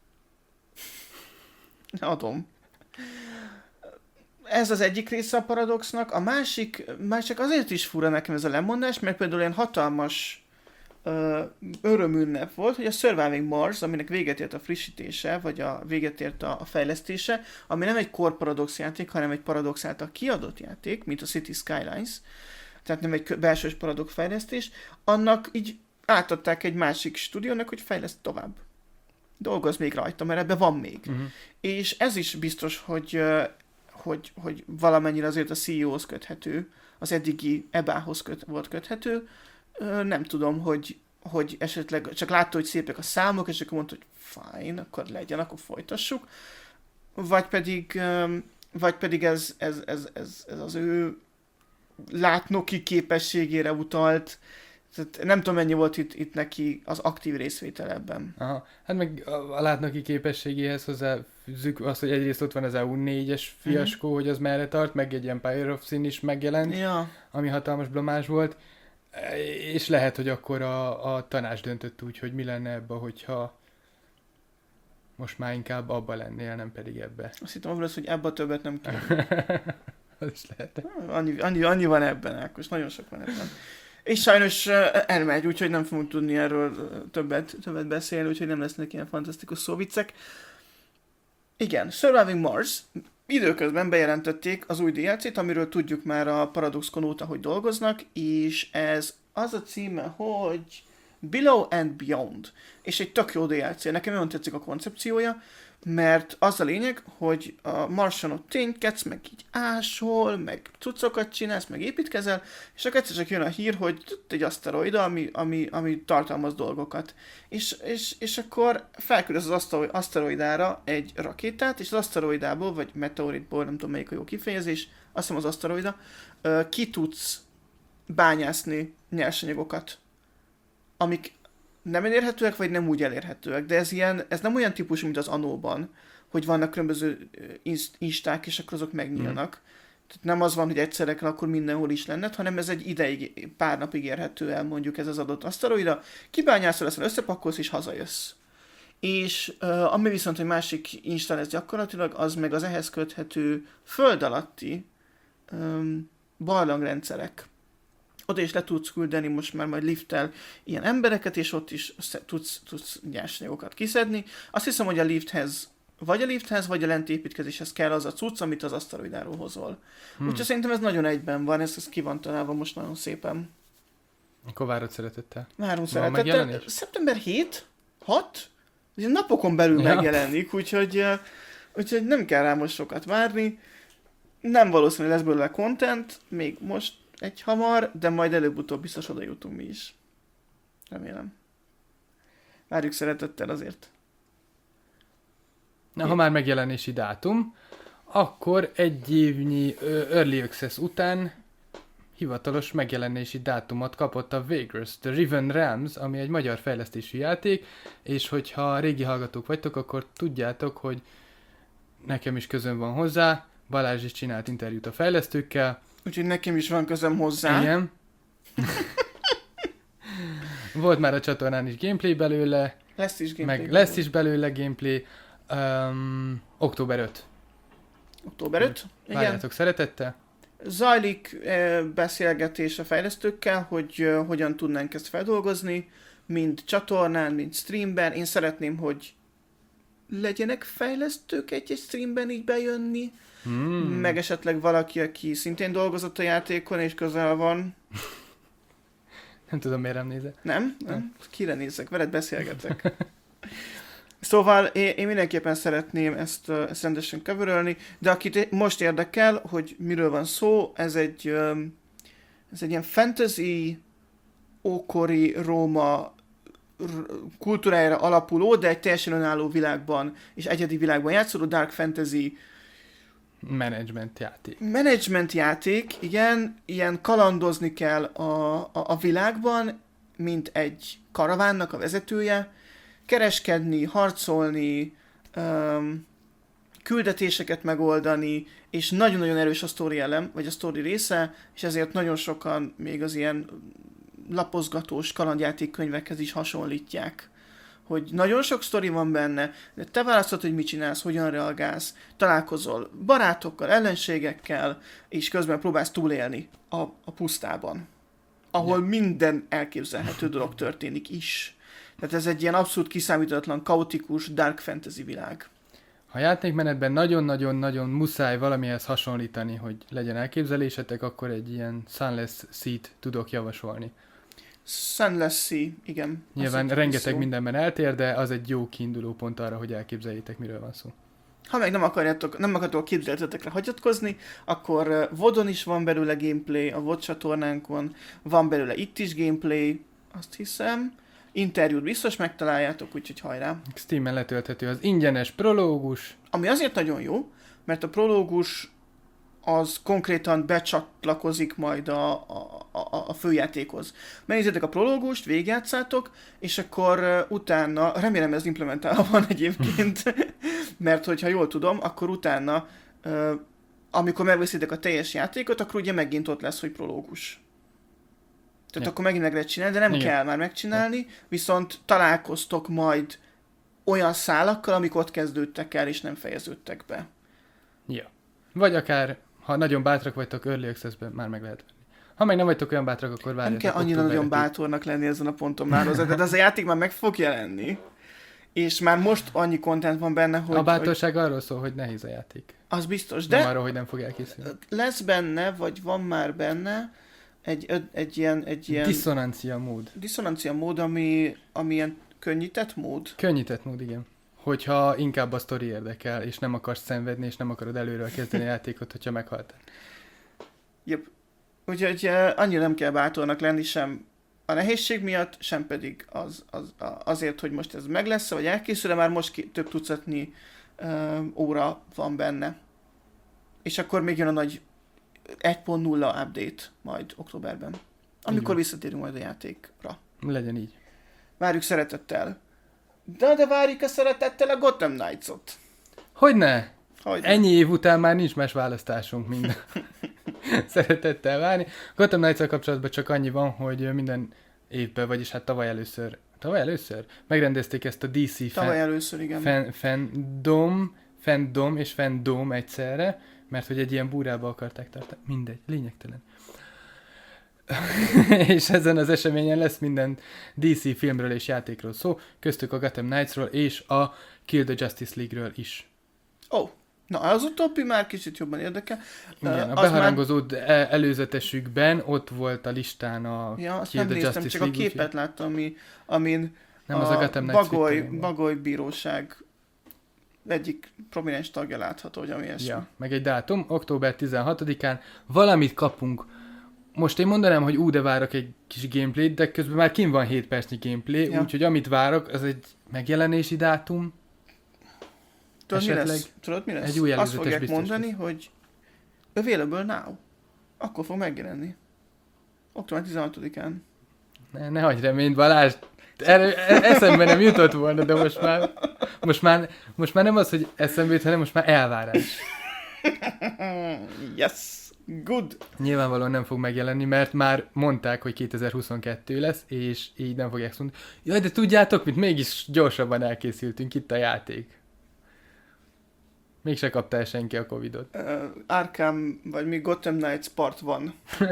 Adom. Ez az egyik része a Paradoxnak. A másik, már csak azért is fura nekem ez a lemondás, mert például ilyen hatalmas uh, örömünnep volt, hogy a Surviving Mars, aminek véget ért a frissítése, vagy a véget ért a, a fejlesztése, ami nem egy Core Paradox játék, hanem egy Paradox által kiadott játék, mint a City Skylines, tehát nem egy belsős Paradox fejlesztés, annak így átadták egy másik stúdiónak, hogy fejleszt tovább. Dolgoz még rajta, mert ebben van még. Uh-huh. És ez is biztos, hogy, hogy, hogy valamennyire azért a cé e o-hoz köthető, az eddigi e bé á-hoz köt, volt köthető. Nem tudom, hogy, hogy esetleg csak látta, hogy szépek a számok, és akkor mondta, hogy fine, akkor legyen, akkor folytassuk. Vagy pedig, vagy pedig ez, ez, ez, ez, ez az ő látnoki képességére utalt. Tehát nem tudom, mennyi volt itt, itt neki az aktív részvétel ebben. Aha. Hát meg a, a látnoki képességéhez hozzáfűzzük azt, hogy egyrészt ott van az E U négyes fiaskó, uh-huh. hogy az merre tart, meg egy Empire of Sin is megjelent, ja. ami hatalmas blamás volt. És lehet, hogy akkor a, a tanács döntött úgy, hogy mi lenne ebbe, hogyha most már inkább abba lennél, nem pedig ebbe. Azt hittem abban az, hogy ebbe többet nem kell. Az is lehet. Annyi, annyi, annyi van ebben, Ákos, nagyon sok van ebben. És sajnos elmegy, úgyhogy nem fogunk tudni erről többet, többet beszélni, úgyhogy nem lesznek ilyen fantasztikus szóviccek. Igen, Surviving Mars. Időközben bejelentették az új dé el cét, amiről tudjuk már a ParadoxCon óta, hogy dolgoznak, és ez az a címe, hogy Below and Beyond. És egy tök jó dé el cé. Nekem nagyon tetszik a koncepciója, mert az a lényeg, hogy a Marson ott ténykedsz, meg így ásol, meg cuccokat csinálsz, meg építkezel, és akkor egyszer csak jön a hír, hogy egy aszteroida, ami, ami, ami tartalmaz dolgokat. És, és, és akkor felküldesz az aszteroidára egy rakétát, és az aszteroidából, vagy meteoritból, nem tudom melyik a jó kifejezés, azt hiszem az aszteroida, ki tudsz bányászni nyersanyagokat, amik nem elérhetőek, vagy nem úgy elérhetőek, de ez, ilyen, ez nem olyan típusú, mint az Anóban, hogy vannak különböző insták, és akkor azok megnyílnak. Mm. Tehát nem az van, hogy egyszerre kell, akkor mindenhol is lenned, hanem ez egy ideig, pár napig érhető el, mondjuk ez az adott aszteroida, kibányászol, ezt összepakolsz, és hazajössz. És uh, ami viszont egy másik insta lesz gyakorlatilag, az meg az ehhez köthető föld alatti um, barlangrendszerek. Oda is le tudsz küldeni most már majd lifttel ilyen embereket, és ott is tudsz, tudsz nyersanyagokat kiszedni. Azt hiszem, hogy a lifthez, vagy a lifthez, vagy a lenti építkezéshez kell az a cucc, amit az aszteroidáról hozol. Hmm. Úgyhogy szerintem ez nagyon egyben van, ez, ez ki van találva most nagyon szépen. Akkor várod szeretettel. Várunk szeretettel. szeptember hetedike, hat napokon belül ja. megjelenik, úgyhogy, úgyhogy nem kell rá most sokat várni. Nem valószínű lesz belőle content, még most egy hamar, de majd előbb-utóbb biztos oda jutunk mi is. Remélem. Várjuk szeretettel azért. Na, ha már megjelenési dátum, akkor egy évnyi Early Access után hivatalos megjelenési dátumot kapott a Vagrant, The Riven Realms, ami egy magyar fejlesztésű játék, és hogyha régi hallgatók vagytok, akkor tudjátok, hogy nekem is közön van hozzá, Balázs is csinált interjút a fejlesztőkkel, úgyhogy nekem is van közöm hozzá. Igen. Volt már a csatornán is gameplay belőle. Lesz is gameplay. Meg lesz is belőle gameplay. Um, október ötödike. október ötödike? Igen. Várjátok szeretettel. Zajlik eh, beszélgetés a fejlesztőkkel, hogy eh, hogyan tudnánk ezt feldolgozni, mind csatornán, mind streamben. Én szeretném, hogy legyenek fejlesztők egy-egy streamben így bejönni. Hmm. Meg esetleg valaki, aki szintén dolgozott a játékon, és közel van. Nem tudom, miért nem nézek. Nem? nem? Kire nézek? Veled beszélgetek. Szóval én, én mindenképpen szeretném ezt, ezt rendesen coverölni, de akit most érdekel, hogy miről van szó, ez egy, ez egy ilyen fantasy, ókori Róma kultúrájára alapuló, de egy teljesen önálló világban és egyedi világban játszódó dark fantasy management játék. Management játék, igen, ilyen kalandozni kell a, a, a világban, mint egy karavánnak a vezetője, kereskedni, harcolni, um, küldetéseket megoldani, és nagyon-nagyon erős a sztori elem, vagy a sztori része, és ezért nagyon sokan még az ilyen lapozgatós kalandjáték könyvekhez is hasonlítják. Hogy nagyon sok sztori van benne, de te választod, hogy mit csinálsz, hogyan reagálsz, találkozol barátokkal, ellenségekkel, és közben próbálsz túlélni a, a pusztában, ahol ja. minden elképzelhető dolog történik is. Tehát ez egy ilyen abszolút kiszámíthatatlan, kaotikus, dark fantasy világ. Ha játékmenetben nagyon-nagyon-nagyon muszáj valamihez hasonlítani, hogy legyen elképzelésetek, akkor egy ilyen Sunless Sea-t tudok javasolni. Sunless Sea, igen. Nyilván rengeteg szó. Mindenben eltér, de az egy jó kiinduló pont arra, hogy elképzeljétek, miről van szó. Ha meg nem akarjátok, nem akartok a képzeletetekre hagyatkozni, akkor vodon is van belőle gameplay, a vod csatornánkon, van belőle itt is gameplay, azt hiszem. Interjút biztos megtaláljátok, úgyhogy hajrá. Steamen letölthető az ingyenes prológus. Ami azért nagyon jó, mert a prológus az konkrétan becsatlakozik majd a, a, a, a főjátékhoz. Megnézzétek a prológust, végigjátszátok, és akkor uh, utána, remélem ez implementálva van egyébként, mert hogyha jól tudom, akkor utána, uh, amikor megveszitek a teljes játékot, akkor ugye megint ott lesz, hogy prológus. Tehát ja. akkor megint meg lehet csinálni, de nem Igen. kell már megcsinálni, ja. viszont találkoztok majd olyan szálakkal, amik ott kezdődtek el, és nem fejeződtek be. Ja. Vagy akár, ha nagyon bátrak vagytok, Early Access-ben már meg lehet venni. Ha meg nem vagytok olyan bátrak, akkor várjatok. Nem kell annyira nagyon bátornak lenni ezen a ponton már hozzá, de az a játék már meg fog jelenni. És már most annyi content van benne, hogy... A bátorság hogy... arról szól, hogy nehéz a játék. Az biztos, de... Nem arról, hogy nem fog elkészülni. Lesz benne, vagy van már benne egy, egy ilyen... Egy ilyen diszonancia mód. Diszonancia mód, ami, ami ilyen könnyített mód. Könnyített mód, igen. Hogyha inkább a sztori érdekel, és nem akarsz szenvedni, és nem akarod előről kezdeni a játékot, hogyha meghaltál. Jep. Úgyhogy uh, annyira nem kell bátornak lenni sem a nehézség miatt, sem pedig az, az, azért, hogy most ez meg lesz, vagy elkészül, már most ki, több tucatnyi uh, óra van benne. És akkor még jön a nagy egy pont nulla update majd októberben. Amikor visszatérünk majd a játékra. Legyen így. Várjuk szeretettel. De, de várjuk a szeretettel a Gotham Knights-ot. Hogyne? Hogyne? Ennyi év után már nincs más választásunk, mint szeretettel várni. Gotham Knights-al kapcsolatban csak annyi van, hogy minden évben, vagyis hát tavaly először, tavaly először megrendezték ezt a dé cé tavaly fan, először, igen. Fan, fandom, fandom és fandom egyszerre, mert hogy egy ilyen búrába akarták tartani. Mindegy, lényegtelen. És ezen az eseményen lesz minden dé cé filmről és játékról szó, köztük a Gotham Knights-ról és a Kill the Justice League-ről is. Ó, oh, na az utóbbi már kicsit jobban érdekel. Igen, a beharangozott már... előzetesükben ott volt a listán a ja, Kill the néztem, Justice csak League. A képet úgy, láttam, ami, amin nem, a, az a Gotham Knights Bagoly, Bagoly bíróság egyik prominens tagja látható, hogy ami esmi. Ja, meg egy dátum, október tizenhatodikán valamit kapunk. Most én mondanám, hogy ú, de várok egy kis gameplayt, de közben már kint van hét percnyi gameplay, ja. úgyhogy amit várok, az egy megjelenési dátum. Tudod, mi lesz? Tudod, mi lesz? Egy új Azt fogják mondani, lesz. hogy available now. Akkor fog megjelenni. október tizenhatodikán. Ne, ne hagyj reményt, Balázs! Erre, eszembe nem jutott volna, de most már, most már, most már nem az, hogy eszembe jut, hanem most már elvárás. Yes! Good! Nyilvánvalóan nem fog megjelenni, mert már mondták, hogy kétezer-huszonkettő lesz, és így nem fogják mondani. Jaj, de tudjátok, mit mégis gyorsabban elkészültünk, itt a játék. Mégse kapta el senki a Covidot. Uh, Arkham, vagy mi Gotham Knights part van.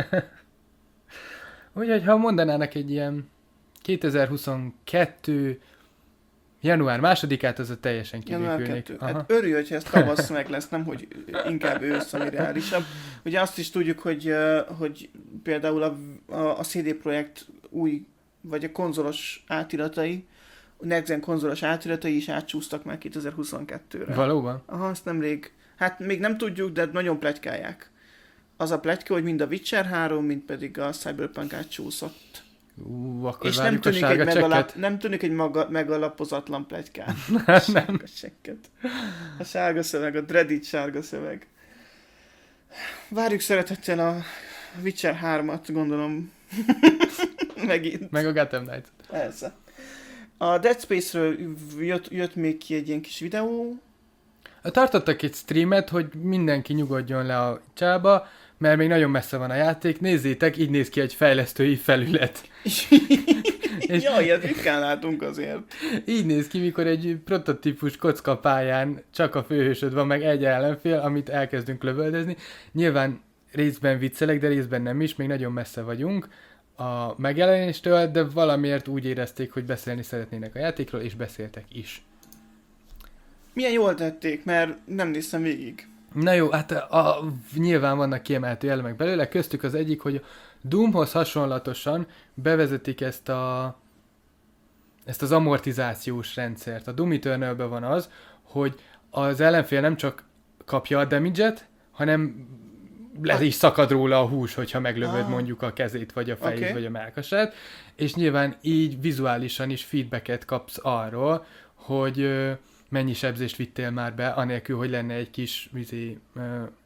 Úgyhogy ha mondanának egy ilyen kétezer-huszonkettő január másodikát, az a teljesen kibékülnék. Hát örülj, hogyha ez tavasz meg lesz, nem hogy inkább ősz, ami reálisabb. Ugye azt is tudjuk, hogy, hogy például a, a, a cé dé Projekt új, vagy a konzolos átiratai, a Next Gen konzolos átiratai is átcsúsztak már kétezer-huszonkettőre. Valóban? Aha, azt nemrég. Hát még nem tudjuk, de nagyon pletykálják. Az a pletyka, hogy mind a Witcher három, mind pedig a Cyberpunk átcsúszott. Ú, akkor és nem tűnik, egy megalap, nem tűnik egy maga, megalapozatlan pletykán. Nem. A sárga szöveg, a Reddit sárga szöveg. Várjuk szeretettel a Witcher hármat, gondolom. Megint. Meg a Gotham Knights. Persze. A Dead Space-ről jött, jött még ki egy ilyen kis videó. Tartottak egy streamet, hogy mindenki nyugodjon le a csába, mert még nagyon messze van a játék. Nézzétek, így néz ki egy fejlesztői felület. Jaj, ilyet ritkán látunk azért. Így néz ki, mikor egy prototípus kockapályán csak a főhősöd van, meg egy ellenfél, amit elkezdünk lövöldözni. Nyilván részben viccelek, de részben nem is, még nagyon messze vagyunk a megjelenéstől, de valamiért úgy érezték, hogy beszélni szeretnének a játékról, és beszéltek is. Milyen jól tették, mert nem néztem végig. Na jó, hát a, a, nyilván vannak kiemeltő elemek belőle, köztük az egyik, hogy Doomhoz hasonlatosan bevezetik ezt a ezt az amortizációs rendszert. A Doom Eternalben van az, hogy az ellenfél nem csak kapja a damage-et, hanem le is szakad róla a hús, hogyha meglövöd ah. mondjuk a kezét, vagy a fejét, okay. vagy a mellkasát, és nyilván így vizuálisan is feedbacket kapsz arról, hogy mennyi sebzést vittél már be, anélkül, hogy lenne egy kis vizé,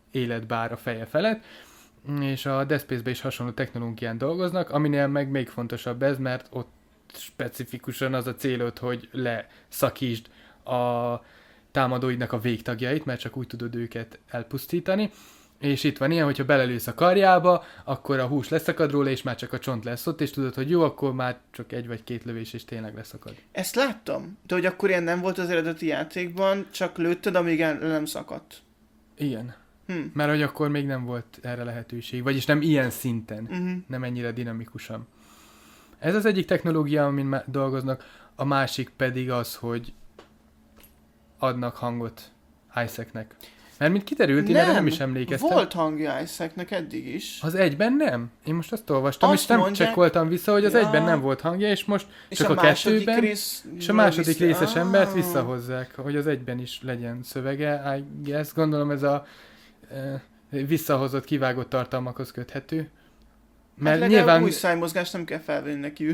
életbár a feje felett, és a Dead Space-ben is hasonló technológián dolgoznak, aminél meg még fontosabb ez, mert ott specifikusan az a célod, hogy leszakítsd a támadóidnak a végtagjait, mert csak úgy tudod őket elpusztítani, és itt van ilyen, hogyha belelősz a karjába, akkor a hús leszakad róla, és már csak a csont lesz ott, és tudod, hogy jó, akkor már csak egy vagy két lövés, és tényleg leszakad. Ezt láttam, de hogy akkor ilyen nem volt az eredeti játékban, csak lőtted, amíg el nem szakadt. Igen. Hm. Mert hogy akkor még nem volt erre lehetőség, vagyis nem ilyen szinten, Uh-huh. nem ennyire dinamikusan. Ez az egyik technológia, amin má- dolgoznak, a másik pedig az, hogy adnak hangot Isaacnek. Mert mint kiderült, én erre nem is emlékeztem. Volt hangja Isaacnek eddig is. Az egyben nem? Én most azt olvastam, Azt és nem mondják... csekkoltam vissza, hogy az Ja. egyben nem volt hangja, és most és csak a, a, második kettőben, rész... és a második vissza... részes ah. embert visszahozzák, hogy az egyben is legyen szövege. I guess, gondolom ez a e, visszahozott, kivágott tartalmakhoz köthető. Mert hát nyilván... új szájmozgást nem kell felvenni neki.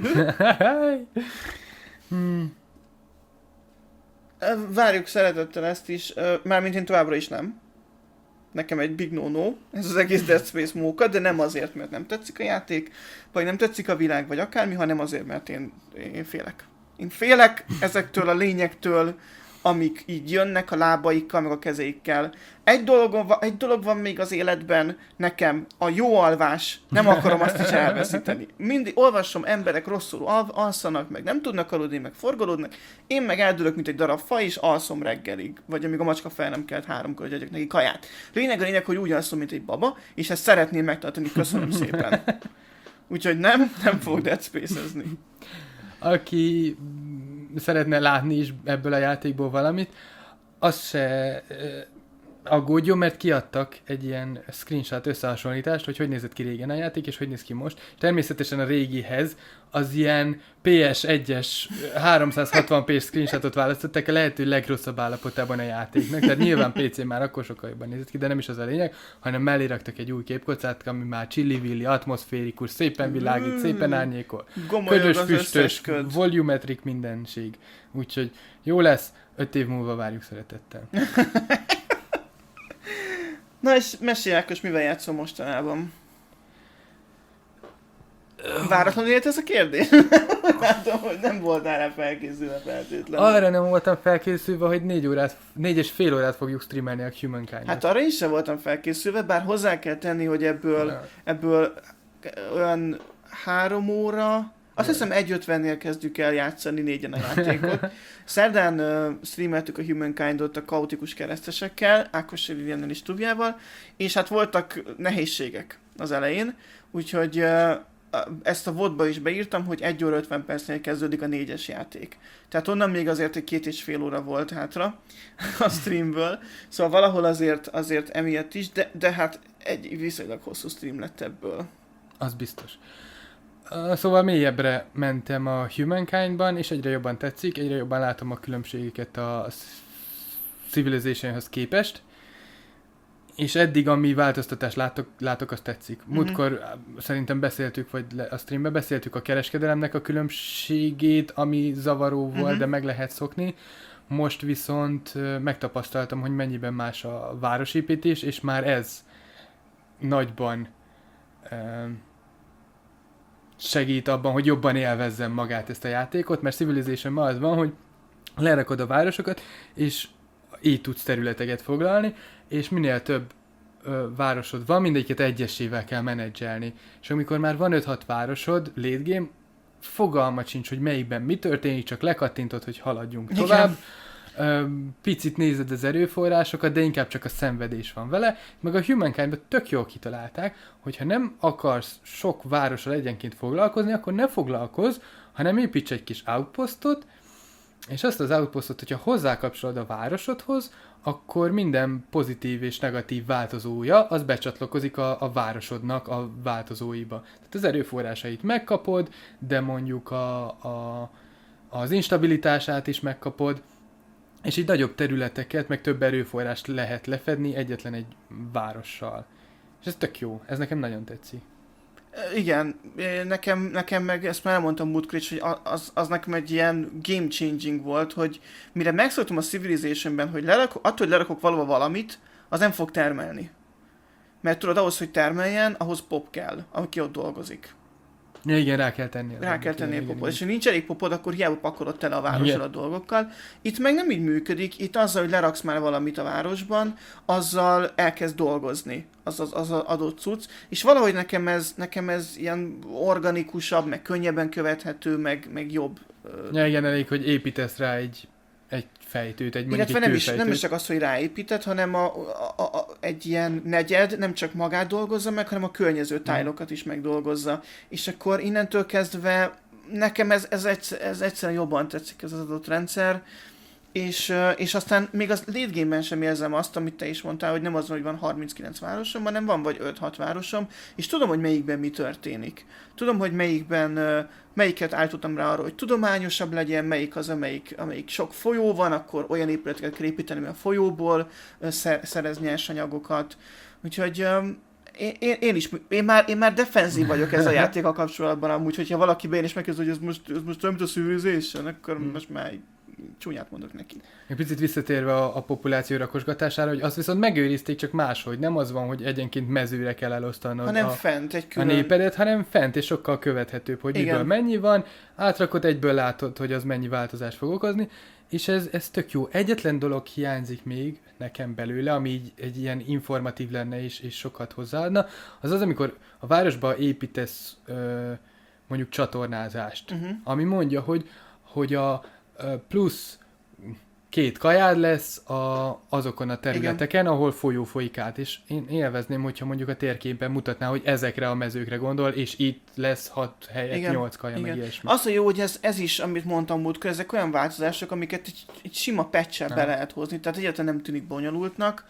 hmm. Várjuk szeretettel ezt is, mármint én továbbra is nem. Nekem egy big no-no, ez az egész Dead Space móka, de nem azért, mert nem tetszik a játék, vagy nem tetszik a világ, vagy akármi, hanem azért, mert én, én félek. Én félek ezektől a lényektől, amik így jönnek a lábaikkal, meg a kezeikkel. Egy dolog, egy dolog van még az életben nekem, a jó alvás, nem akarom azt is elveszíteni. Mindig olvasom, emberek rosszul al- alszanak, meg nem tudnak aludni, meg forgolódnak. Én meg eldőlök, mint egy darab fa, és alszom reggelig. Vagy amíg a macska fel nem kelt háromkor, hogy adjak neki kaját. Lényeg a lényeg, hogy úgy alszom, mint egy baba, és ezt szeretném megtartani, köszönöm szépen. Úgyhogy nem, nem fogok Dead Space-ezni. Aki szeretne látni is ebből a játékból valamit, az se aggódjon, mert kiadtak egy ilyen screenshot összehasonlítást, hogy hogy nézett ki régen a játék, és hogy néz ki most. Természetesen a régihez az ilyen pé es egyes háromszázhatvan pé-s screenshotot választották a lehető legrosszabb állapotában a játéknak, tehát nyilván pé cén már akkor sokkal jobban nézett ki, de nem is az a lényeg, hanem mellé raktak egy új képkocát, ami már chilli-villi, atmoszférikus, szépen világít, szépen árnyékol, ködös, füstös, volumetric mindenség. Úgyhogy jó lesz, öt év múlva várjuk szeretettel. Na és mesélj, Ákos, mivel játszol mostanában? Váratlanul élt ez a kérdés? Látom, hogy nem voltál rá felkészülve feltétlenül. Arra nem voltam felkészülve, hogy négy órát, négy és fél órát fogjuk streamelni a Humankind-ot. Hát arra is sem voltam felkészülve, bár hozzá kell tenni, hogy ebből, ebből olyan három óra, azt hiszem egy ötvennél kezdjük el játszani négyen a játékot. Szerdán uh, streameltük a Humankind-ot a kaotikus keresztesekkel, Ákos Liliennel is Tubjával, és hát voltak nehézségek az elején, úgyhogy uh, ezt a vodba is beírtam, hogy egy óra ötven percnél kezdődik a négyes játék. Tehát onnan még azért egy két és fél óra volt hátra a streamből, szóval valahol azért, azért emiatt is, de, de hát egy viszonylag hosszú stream lett ebből. Az biztos. Uh, szóval mélyebbre mentem a Humankind-ban, és egyre jobban tetszik, egyre jobban látom a különbségeket a Civilizationhoz képest, és eddig, ami változtatást látok, látok, azt tetszik. Mm-hmm. Múltkor szerintem beszéltük, vagy a streamben beszéltük a kereskedelemnek a különbségét, ami zavaró volt, mm-hmm. de meg lehet szokni. Most viszont megtapasztaltam, hogy mennyiben más a városépítés, és már ez nagyban uh, segít abban, hogy jobban élvezzem magát ezt a játékot, mert Civilization-ban az van, hogy lerakod a városokat, és így tudsz területeket foglalni, és minél több ö, városod van, mindegyiket egyesével kell menedzselni. És amikor már van öt-hat városod, late game, fogalmat sincs, hogy melyikben mi történik, csak lekattintod, hogy haladjunk tovább. Ö, picit nézed az erőforrásokat, de inkább csak a szenvedés van vele. Meg a Humankind-ban tök jól kitalálták, hogyha nem akarsz sok várossal egyenként foglalkozni, akkor ne foglalkozz, hanem építs egy kis outpostot, és azt az outpostot, hogyha hozzákapcsolod a városodhoz, akkor minden pozitív és negatív változója, az becsatlakozik a, a városodnak a változóiba. Tehát az erőforrásait megkapod, de mondjuk a, a, az instabilitását is megkapod, és így nagyobb területeket, meg több erőforrást lehet lefedni egyetlen egy várossal. És ez tök jó, ez nekem nagyon tetszik. Igen, nekem, nekem meg ezt már elmondtam múltkor is, hogy az, az nekem egy ilyen game changing volt, hogy mire megszoktam a Civilizationben, hogy lerakok, attól, hogy lerakok valahol valamit, az nem fog termelni. Mert tudod, ahhoz, hogy termeljen, ahhoz pop kell, aki ott dolgozik. Ja, igen, rá kell tenni. Rá kell tenni a popot. És ha nincs elég popod, akkor hiába pakolod tele a várossal a dolgokkal. Itt meg nem így működik, itt azzal, hogy leraksz már valamit a városban, azzal elkezd dolgozni az az, az adott cucc, és valahogy nekem ez, nekem ez ilyen organikusabb, meg könnyebben követhető, meg, meg jobb. Ja, igen, elég, hogy építesz rá egy, egy fejtőt, egy mondjuk Illetve egy nem is, nem is csak az, hogy ráépített, hanem a, a, a, egy ilyen negyed nem csak magát dolgozza meg, hanem a környező tájlokat is megdolgozza. És akkor innentől kezdve nekem ez, ez, egyszer, ez egyszerűen jobban tetszik ez az adott rendszer, és, és aztán még az late game-ben sem érzem azt, amit te is mondtál, hogy nem az, hogy van harminckilenc városom, hanem van vagy öt-hat városom, és tudom, hogy melyikben mi történik. Tudom, hogy melyikben, melyiket állítottam rá arra, hogy tudományosabb legyen, melyik az, amelyik, amelyik sok folyó van, akkor olyan épületeket kell építeni, ami a folyóból szerez nyersanyagokat. Úgyhogy én, én, én is, én már, én már defenzív vagyok ez a játékkal kapcsolatban, amúgy, hogyha valaki bejön és megkérdezi, hogy ez most, ez most nem a Civilization, akkor hmm. most már csúnyát mondok neki. Egy picit visszatérve a, a populáció rakosgatására, hogy azt viszont megőrizték, csak máshogy. Nem az van, hogy egyenként mezőre kell elosztanod hanem a, fent, egy külön... a népedet, hanem fent, és sokkal követhetőbb, hogy igen. miből mennyi van, átrakod, egyből látod, hogy az mennyi változást fog okozni, és ez, ez tök jó. Egyetlen dolog hiányzik még nekem belőle, ami így egy ilyen informatív lenne, és, és sokat hozzáadna, az az, amikor a városba építesz ö, mondjuk csatornázást, uh-huh. ami mondja, hogy, hogy a plusz két kajád lesz a, azokon a területeken, igen. ahol folyó folyik át, és én élvezném, hogyha mondjuk a térképen mutatná, hogy ezekre a mezőkre gondol, és itt lesz hat helyett igen. nyolc kaja, igen. meg ilyesmi. Az a jó, hogy ez, ez is, amit mondtam múltkor, ezek olyan változások, amiket egy, egy sima patch-el be lehet hozni, tehát egyáltalán nem tűnik bonyolultnak.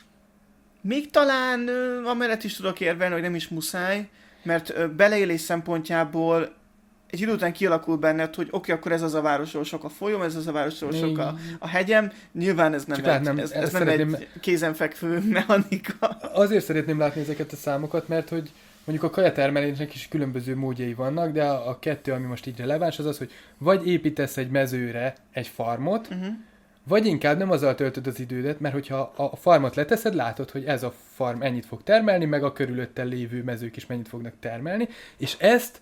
Még talán amellett is tudok érvelni, hogy nem is muszáj, mert beleélés szempontjából egy idő után kialakul benned, hogy oké, okay, akkor ez az a városról sok a folyóm, ez az a városról sok a, a hegyem. Nyilván ez nem, egy, nem, ez, ez nem egy kézenfekvő mechanika. Azért szeretném látni ezeket a számokat, mert hogy mondjuk a kajatermelésnek is különböző módjai vannak, de a, a kettő, ami most így releváns, az az, hogy vagy építesz egy mezőre egy farmot, uh-huh. vagy inkább nem azzal töltöd az idődet, mert hogyha a farmot leteszed, látod, hogy ez a farm ennyit fog termelni, meg a körülöttel lévő mezők is mennyit fognak termelni, és ezt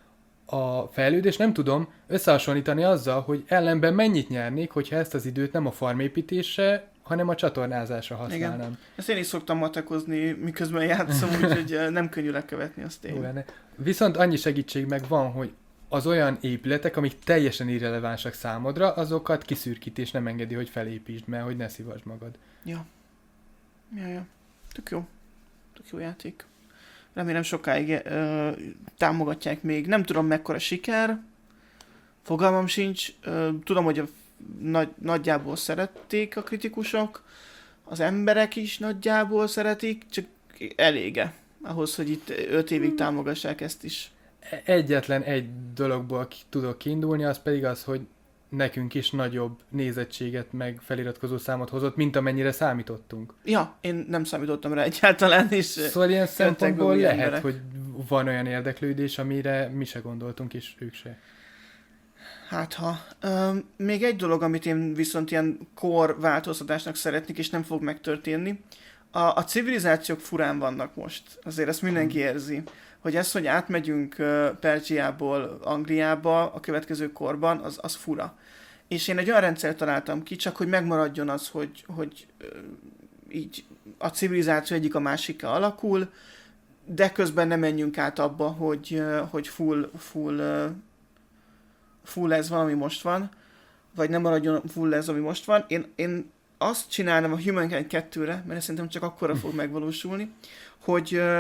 a fejlődés nem tudom összehasonlítani azzal, hogy ellenben mennyit nyernék, hogyha ezt az időt nem a farmépítésre, hanem a csatornázásra használnám. Igen. Ezt én is szoktam matekozni, miközben játszom, úgyhogy nem könnyű lekövetni azt én. Viszont annyi segítség meg van, hogy az olyan épületek, amik teljesen irrelevánsak számodra, azokat kiszürkítés nem engedi, hogy felépítsd, mert hogy ne szívasd magad. Ja. Ja, ja. Tök jó. Tök jó játék. Remélem sokáig ö, támogatják még. Nem tudom mekkora siker, fogalmam sincs. Ö, tudom, hogy a nagy, nagyjából szerették a kritikusok, az emberek is nagyjából szeretik, csak elége ahhoz, hogy itt öt évig támogassák ezt is. Egyetlen egy dologból tudok kiindulni, az pedig az, hogy nekünk is nagyobb nézettséget meg feliratkozó számot hozott, mint amennyire számítottunk. Ja, én nem számítottam rá egyáltalán, és szóval ilyen szempontból lehet, emberek. Hogy van olyan érdeklődés, amire mi se gondoltunk, és ők se. Hát ha. Üm, még egy dolog, amit én viszont ilyen core változtatásnak szeretnék, és nem fog megtörténni. A, a civilizációk furán vannak most. Azért ezt mindenki érzi. Hogy ez, hogy átmegyünk uh, Perzsiából Angliába a következő korban, az, az fura. És én egy olyan rendszert találtam ki, csak hogy megmaradjon az, hogy, hogy uh, így a civilizáció egyik a másikra alakul, de közben nem menjünk át abba, hogy, uh, hogy full, full, uh, full ez van, ami most van, vagy nem maradjon full ez, ami most van. Én, én azt csinálnám a Humankind kettőre, mert szerintem csak akkora fog megvalósulni, hogy uh,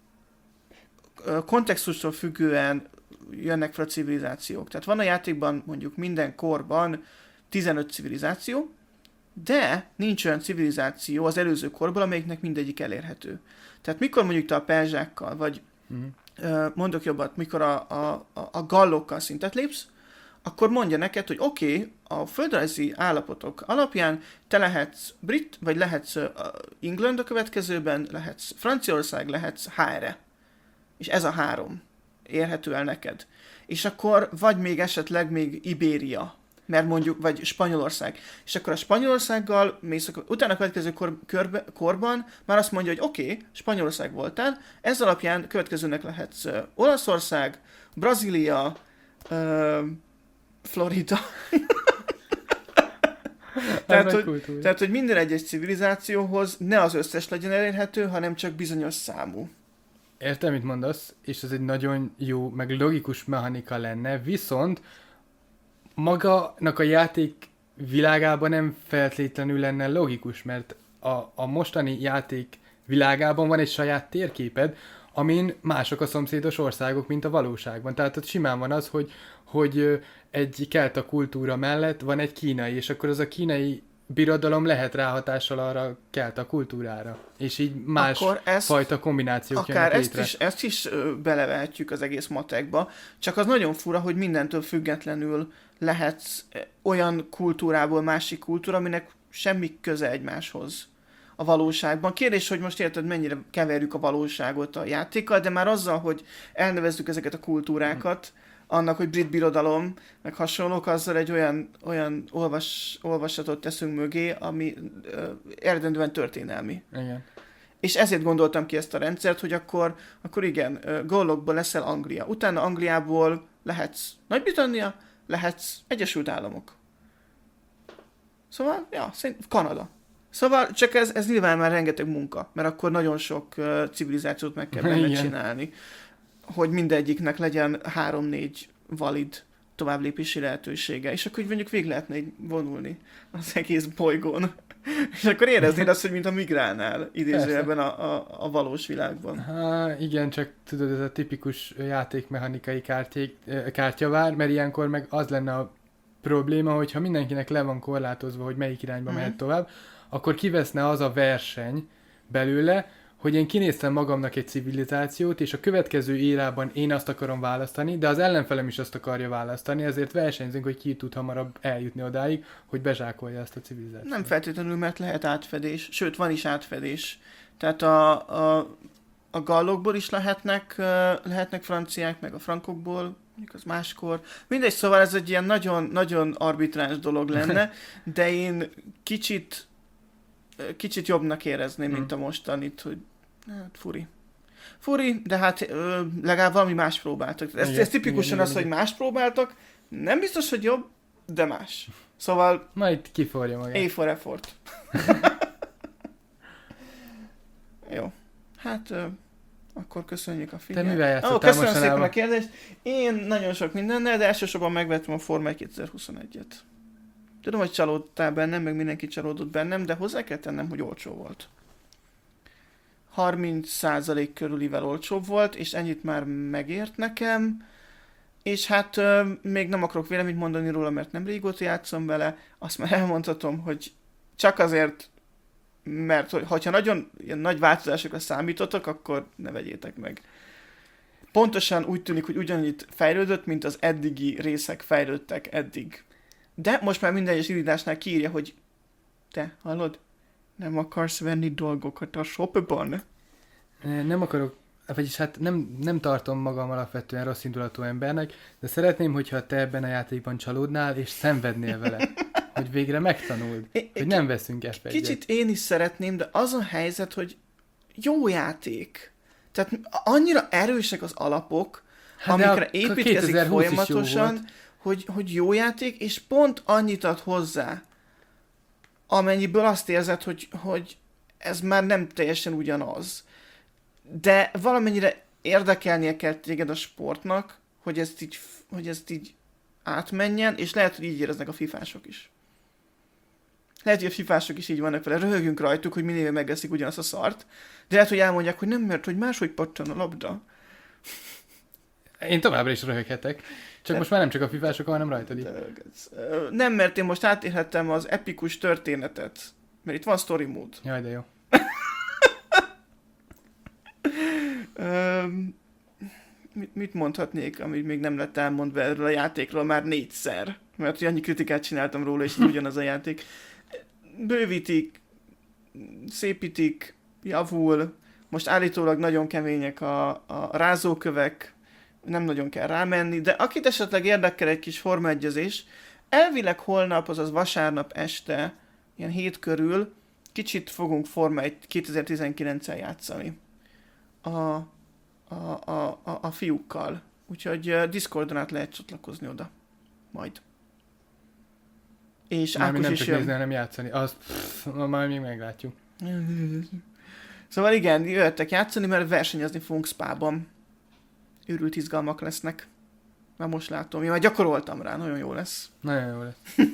kontextustól függően jönnek fel a civilizációk. Tehát van a játékban mondjuk minden korban tizenöt civilizáció, de nincs olyan civilizáció az előző korból, amelyiknek mindegyik elérhető. Tehát mikor mondjuk te a perzsákkal, vagy uh-huh. mondok jobbat, mikor a, a, a gallokkal szintet lépsz, akkor mondja neked, hogy oké, okay, a földrajzi állapotok alapján te lehetsz brit, vagy lehetsz England a következőben, lehetsz Franciaország, lehetsz há er e. És ez a három érhető el neked. És akkor vagy még esetleg még Ibéria. mert mondjuk, vagy Spanyolország. És akkor a Spanyolországgal mész, utána a következő kor, körbe, korban már azt mondja, hogy oké, okay, Spanyolország voltál, ez alapján következőnek lehetsz uh, Olaszország, Brazília, uh, Florida. tehát, hogy, tehát, hogy minden egyes civilizációhoz ne az összes legyen elérhető, hanem csak bizonyos számú. Értem, mit mondasz, és ez egy nagyon jó, meg logikus mechanika lenne, viszont magának a játék világában nem feltétlenül lenne logikus, mert a, a mostani játék világában van egy saját térképed, amin mások a szomszédos országok, mint a valóságban. Tehát ott simán van az, hogy, hogy egy kelta kultúra mellett van egy kínai, és akkor az a kínai birodalom lehet ráhatással arra a kelta kultúrára. És így más fajta kombinációk jönnek akár létre. Ezt is, ezt is belevehetjük az egész matekba, csak az nagyon fura, hogy mindentől függetlenül lehetsz olyan kultúrából másik kultúra, aminek semmi köze egymáshoz a valóságban. Kérdés, hogy most érted, mennyire keverjük a valóságot a játékkal, de már azzal, hogy elnevezzük ezeket a kultúrákat, annak, hogy brit birodalom, meg hasonlók, azzal egy olyan, olyan olvas, olvasatot teszünk mögé, ami uh, eredendően történelmi. Igen. És ezért gondoltam ki ezt a rendszert, hogy akkor, akkor igen, uh, Gollogból leszel Anglia. Utána Angliából lehetsz Nagy-Britannia, lehetsz Egyesült Államok. Szóval, ja, szerint Kanada. Szóval csak ez, ez nyilván már rengeteg munka, mert akkor nagyon sok uh, civilizációt meg kell benne csinálni, hogy mindegyiknek legyen három-négy valid továbblépési lehetősége, és akkor így mondjuk végig lehetne így vonulni az egész bolygón. És akkor éreznéd azt, hogy mint a migrálnál idézőjelben a, a, a valós világban. Há, igen, csak tudod, ez a tipikus játékmechanikai kártyék, kártyavár, mert ilyenkor meg az lenne a probléma, hogyha mindenkinek le van korlátozva, hogy melyik irányba mm-hmm. mehet tovább, akkor kiveszne az a verseny belőle, hogy én kinéztem magamnak egy civilizációt, és a következő érában én azt akarom választani, de az ellenfelem is azt akarja választani, ezért versenyzünk, hogy ki tud hamarabb eljutni odáig, hogy bezsákolja ezt a civilizációt. Nem feltétlenül, mert lehet átfedés, sőt, van is átfedés. Tehát a, a, a gallokból is lehetnek, lehetnek franciák, meg a frankokból, mondjuk az máskor. Mindegy, szóval ez egy ilyen nagyon, nagyon arbitráns dolog lenne, de én kicsit kicsit jobbnak érezném, mint a mostanit, hogy hát furi. Furi, de hát ö, legalább valami más próbáltak. Ez, igen, ez tipikusan igen, az, igen, hogy más próbáltak, nem biztos, hogy jobb, de más. Szóval... Majd kiforja magát. A for effort. Jó. Hát ö, akkor köszönjük a figyelmet. Te mivel játszottál oh, köszönöm mostanában? szépen a kérdést. Én nagyon sok mindennel, de elsősorban megvettem a Forma kétezer-huszonegyet. Tudom, hogy csalódtál bennem, meg mindenki csalódott bennem, de hozzá kell tennem, hogy olcsó volt. harminc százalék körülivel olcsóbb volt, és ennyit már megért nekem, és hát euh, még nem akarok véleményt mondani róla, mert nem régóta játszom vele, azt már elmondhatom, hogy csak azért, mert hogy, hogyha nagyon ilyen nagy változásokra számítotok, akkor ne vegyétek meg. Pontosan úgy tűnik, hogy ugyanannyit fejlődött, mint az eddigi részek fejlődtek eddig. De most már minden egyes indításnál kiírja, hogy te, hallod? Nem akarsz venni dolgokat a shopban? Nem akarok, vagyis hát nem, nem tartom magam alapvetően rossz indulatú embernek, de szeretném, hogyha te ebben a játékban csalódnál, és szenvednél vele. Hogy végre megtanuld, é, hogy nem veszünk ef egyet. Kicsit én is szeretném, de az a helyzet, hogy jó játék. Tehát annyira erősek az alapok, hát amikre építkezik folyamatosan, Hogy, hogy jó játék, és pont annyit ad hozzá, amennyiből azt érzed, hogy, hogy ez már nem teljesen ugyanaz. De valamennyire érdekelnie kell téged a sportnak, hogy ezt így, hogy ezt így átmenjen, és lehet, hogy így éreznek a fifások is. Lehet, hogy a fifások is így vannak vele, röhögünk rajtuk, hogy minél megeszik ugyanazt a szart, de lehet, hogy elmondják, hogy nem, mert hogy máshogy pattan a labda. Én továbbra is röhöghetek. Csak de most már nem csak a fifások, hanem rajtad is. Nem, mert én most átélhettem az epikus történetet. Mert itt van story mód. Jaj, de jó. mit, mit mondhatnék, ami még nem lett elmondva erről a játékról már négyszer? Mert annyi kritikát csináltam róla, és ugyanaz a játék. Bővítik, szépítik, javul. Most állítólag nagyon kemények a, a rázókövek, nem nagyon kell rámenni, de akit esetleg érdekel egy kis formaegyezés, elvileg holnap, azaz vasárnap este, ilyen hét körül, kicsit fogunk Forma egy kétezer-tizenkilenccel játszani. A, a, a, a, a fiúkkal. Úgyhogy uh, Discordon át lehet csatlakozni oda. Majd. És Mármint Ákos nem is csak jön. nézni, hanem játszani. Az, pff, majd még meglátjuk. Szóval igen, jöttek játszani, mert versenyezni fogunk Spában. Őrült izgalmak lesznek. Már most látom. Én már gyakoroltam rá, nagyon jó lesz. Nagyon jó lesz.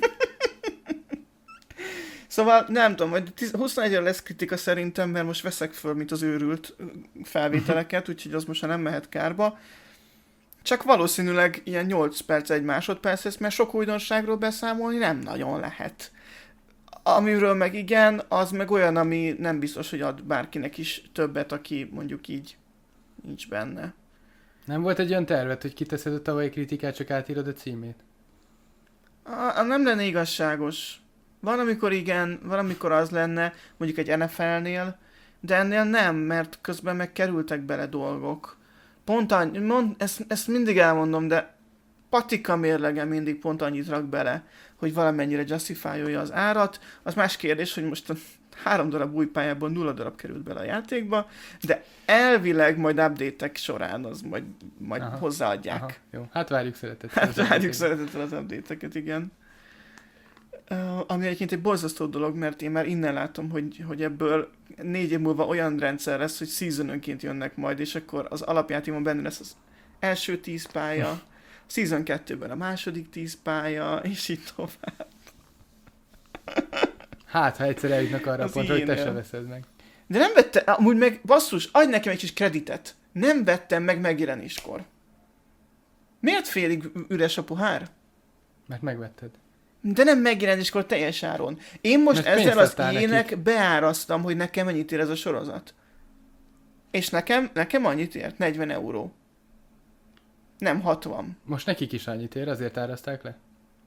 Szóval nem tudom, hogy huszonegyre lesz kritika szerintem, mert most veszek föl, mint az őrült felvételeket, úgyhogy az most már nem mehet kárba. Csak valószínűleg ilyen nyolc perc, egy másodperc lesz, mert sok újdonságról beszámolni nem nagyon lehet. Amiről meg igen, az meg olyan, ami nem biztos, hogy ad bárkinek is többet, aki mondjuk így nincs benne. Nem volt egy olyan tervet, hogy kiteszed a tavalyi kritikát, csak átírod a címét? A, a nem lenne igazságos. Van, amikor igen, van, amikor az lenne, mondjuk egy en ef el-nél, de ennél nem, mert közben meg kerültek bele dolgok. Pont annyi, mond, ezt, ezt mindig elmondom, de patika mérlege mindig pont annyit rak bele, hogy valamennyire justifálja az árat. Az más kérdés, hogy most a három darab új pályából nulla darab került bele a játékba, de elvileg majd update-ek során az majd, majd aha, hozzáadják. Aha, jó. Hát várjuk szeretettel. Hát várjuk szeretettel az update-eket, igen. Uh, ami egyébként egy borzasztó dolog, mert én már innen látom, hogy, hogy ebből négy év múlva olyan rendszer lesz, hogy seasonönként jönnek majd, és akkor az alapjátékban benne lesz az első tíz pálya, season kettőben a második tíz pálya, és így tovább. Hát, ha egyszer eljutnak arra a pontra, hogy te se veszed meg. De nem vettem, amúgy meg, basszus, adj nekem egy kis kreditet. Nem vettem meg megjelenéskor. Miért félig üres a pohár? Mert megvetted. De nem megjelenéskor teljes áron. Én most mert ezzel az ének beáraztam, hogy nekem mennyit ér ez a sorozat. És nekem, nekem annyit ért, negyven euró. Nem hatvan. Most nekik is annyit ér, azért áraszták le?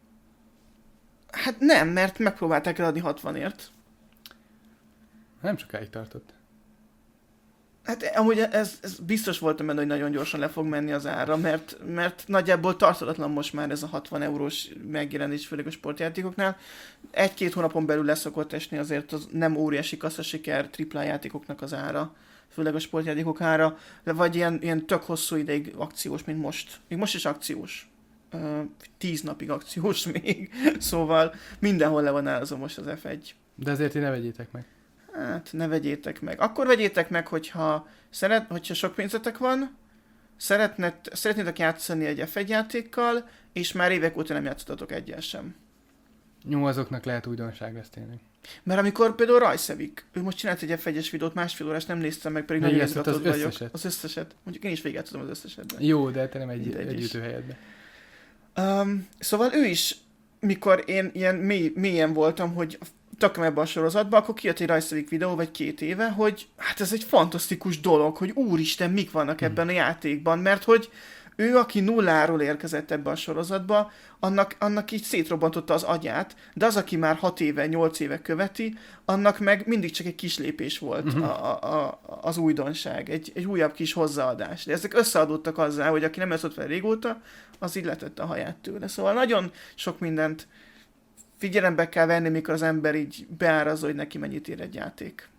Hát nem, mert megpróbálták eladni hatvanért. Nem sokáig tartott. Hát amúgy ez, ez biztos voltam benne, hogy nagyon gyorsan le fog menni az ára, mert, mert nagyjából tartalatlan most már ez a hatvan eurós megjelenés, főleg a sportjátékoknál. Egy-két hónapon belül leszokott esni azért az nem óriási kasszasiker tripla játékoknak az ára, főleg a sportjátékok ára, de vagy ilyen, ilyen tök hosszú ideig akciós, mint most. Még most is akciós. Uh, tíz napig akciós még. Szóval mindenhol le van árazva most az ef egy. De azért ti ne vegyétek meg. Hát, ne vegyétek meg. Akkor vegyétek meg, hogyha, szeret, hogyha sok pénzetek van, szeretned, szeretnétek játszani egy ef egy játékkal, és már évek óta nem játszottatok egyel sem. Jó, azoknak lehet újdonság lesz tényleg. Mert amikor például Rajszevik, ő most csinált egy ef egyes videót, másfél órás nem néztem meg, pedig nagyon izgatott vagyok. Összeset. Az összeset. Mondjuk én is végigjátszottam az összesetben. Jó, de te nem egy, egy ütőhelyedben. Um, szóval ő is, mikor én ilyen mély, mélyen voltam, hogy tököm ebbe a sorozatba, akkor kijött egy Rajszevik videó, vagy két éve, hogy hát ez egy fantasztikus dolog, hogy úristen, mik vannak ebben hmm. a játékban, mert hogy ő, aki nulláról érkezett ebbe a sorozatba, annak, annak így szétrobbantotta az agyát, de az, aki már hat éve, nyolc éve követi, annak meg mindig csak egy kis lépés volt uh-huh. a, a, a, az újdonság, egy, egy újabb kis hozzáadás. De ezek összeadottak azzal, hogy aki nem játszott fel régóta, az így letette a haját tőle. Szóval nagyon sok mindent figyelembe kell venni, mikor az ember így beárazza, hogy neki mennyit ér egy játék.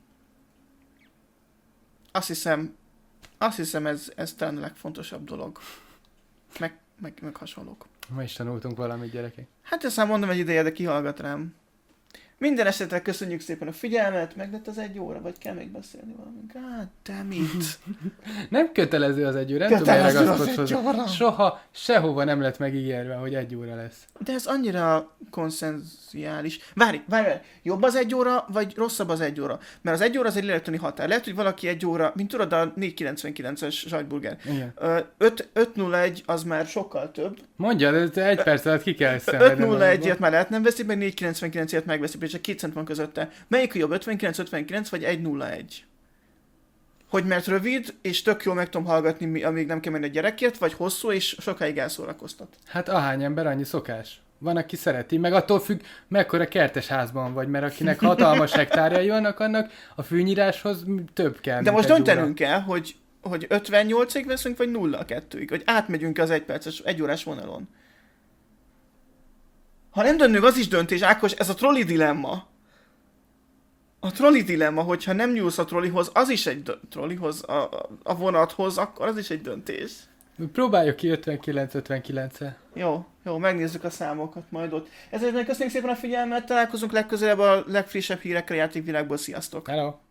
Azt hiszem, azt hiszem ez, ez talán a legfontosabb dolog. Meg, meg, meg hasonlók. Ma is tanultunk valamit, gyerekek. Hát ezt már mondom egy ideje, de kihallgat rám. Minden esetre köszönjük szépen a figyelmet, meg lett az egy óra, vagy kell még beszélni valamink? God damn it. Nem kötelező az egy óra, nem tudom, ragaszkodsz. Soha, sehova nem lett megígérve, hogy egy óra lesz. De ez annyira konszenzuális. Várj, várj, várj, jobb az egy óra, vagy rosszabb az egy óra? Mert az egy óra az egy lélektani határ. Lehet, hogy valaki egy óra, mint tudod, a négyszázkilencvenkilences zsajtburger. öt nulla egy az már sokkal több. Mondja, de egy perc alatt ki kell szenvedni. öt nulla egyet már lehet nem veszik, meg négyszázkilencvenkilencet megveszik, és csak két cent van közötte. Melyik a jobb, ötvenkilenc ötvenkilenc vagy egy nulla egy? Hogy mert rövid, és tök jól meg tudom hallgatni, amíg nem kell menni a gyerekért, vagy hosszú, és sokáig elszórakoztat. Hát ahány ember, annyi szokás. Van, aki szereti, meg attól függ, mekkora kertes házban vagy, mert akinek hatalmas hektárjai vannak, annak a fűnyíráshoz több kell. De most döntenünk kell, hogy, hogy ötvennyolcig veszünk, vagy nulla kettőig, vagy átmegyünk az egy perces, egy órás vonalon. Ha nem döntünk, az is döntés, Ákos, ez a trolli dilemma. A trolli dilemma, hogyha nem nyúlsz a trollihoz, az is egy dö- trollihoz, a, a vonathoz, akkor az is egy döntés. Próbáljuk ki ötvenkilenc ötvenkilenc-el. Jó, jó, megnézzük a számokat majd ott. Ezért köszönjük szépen a figyelmet, találkozunk legközelebb a legfrissebb hírekkel a játékvilágból, sziasztok! Hello!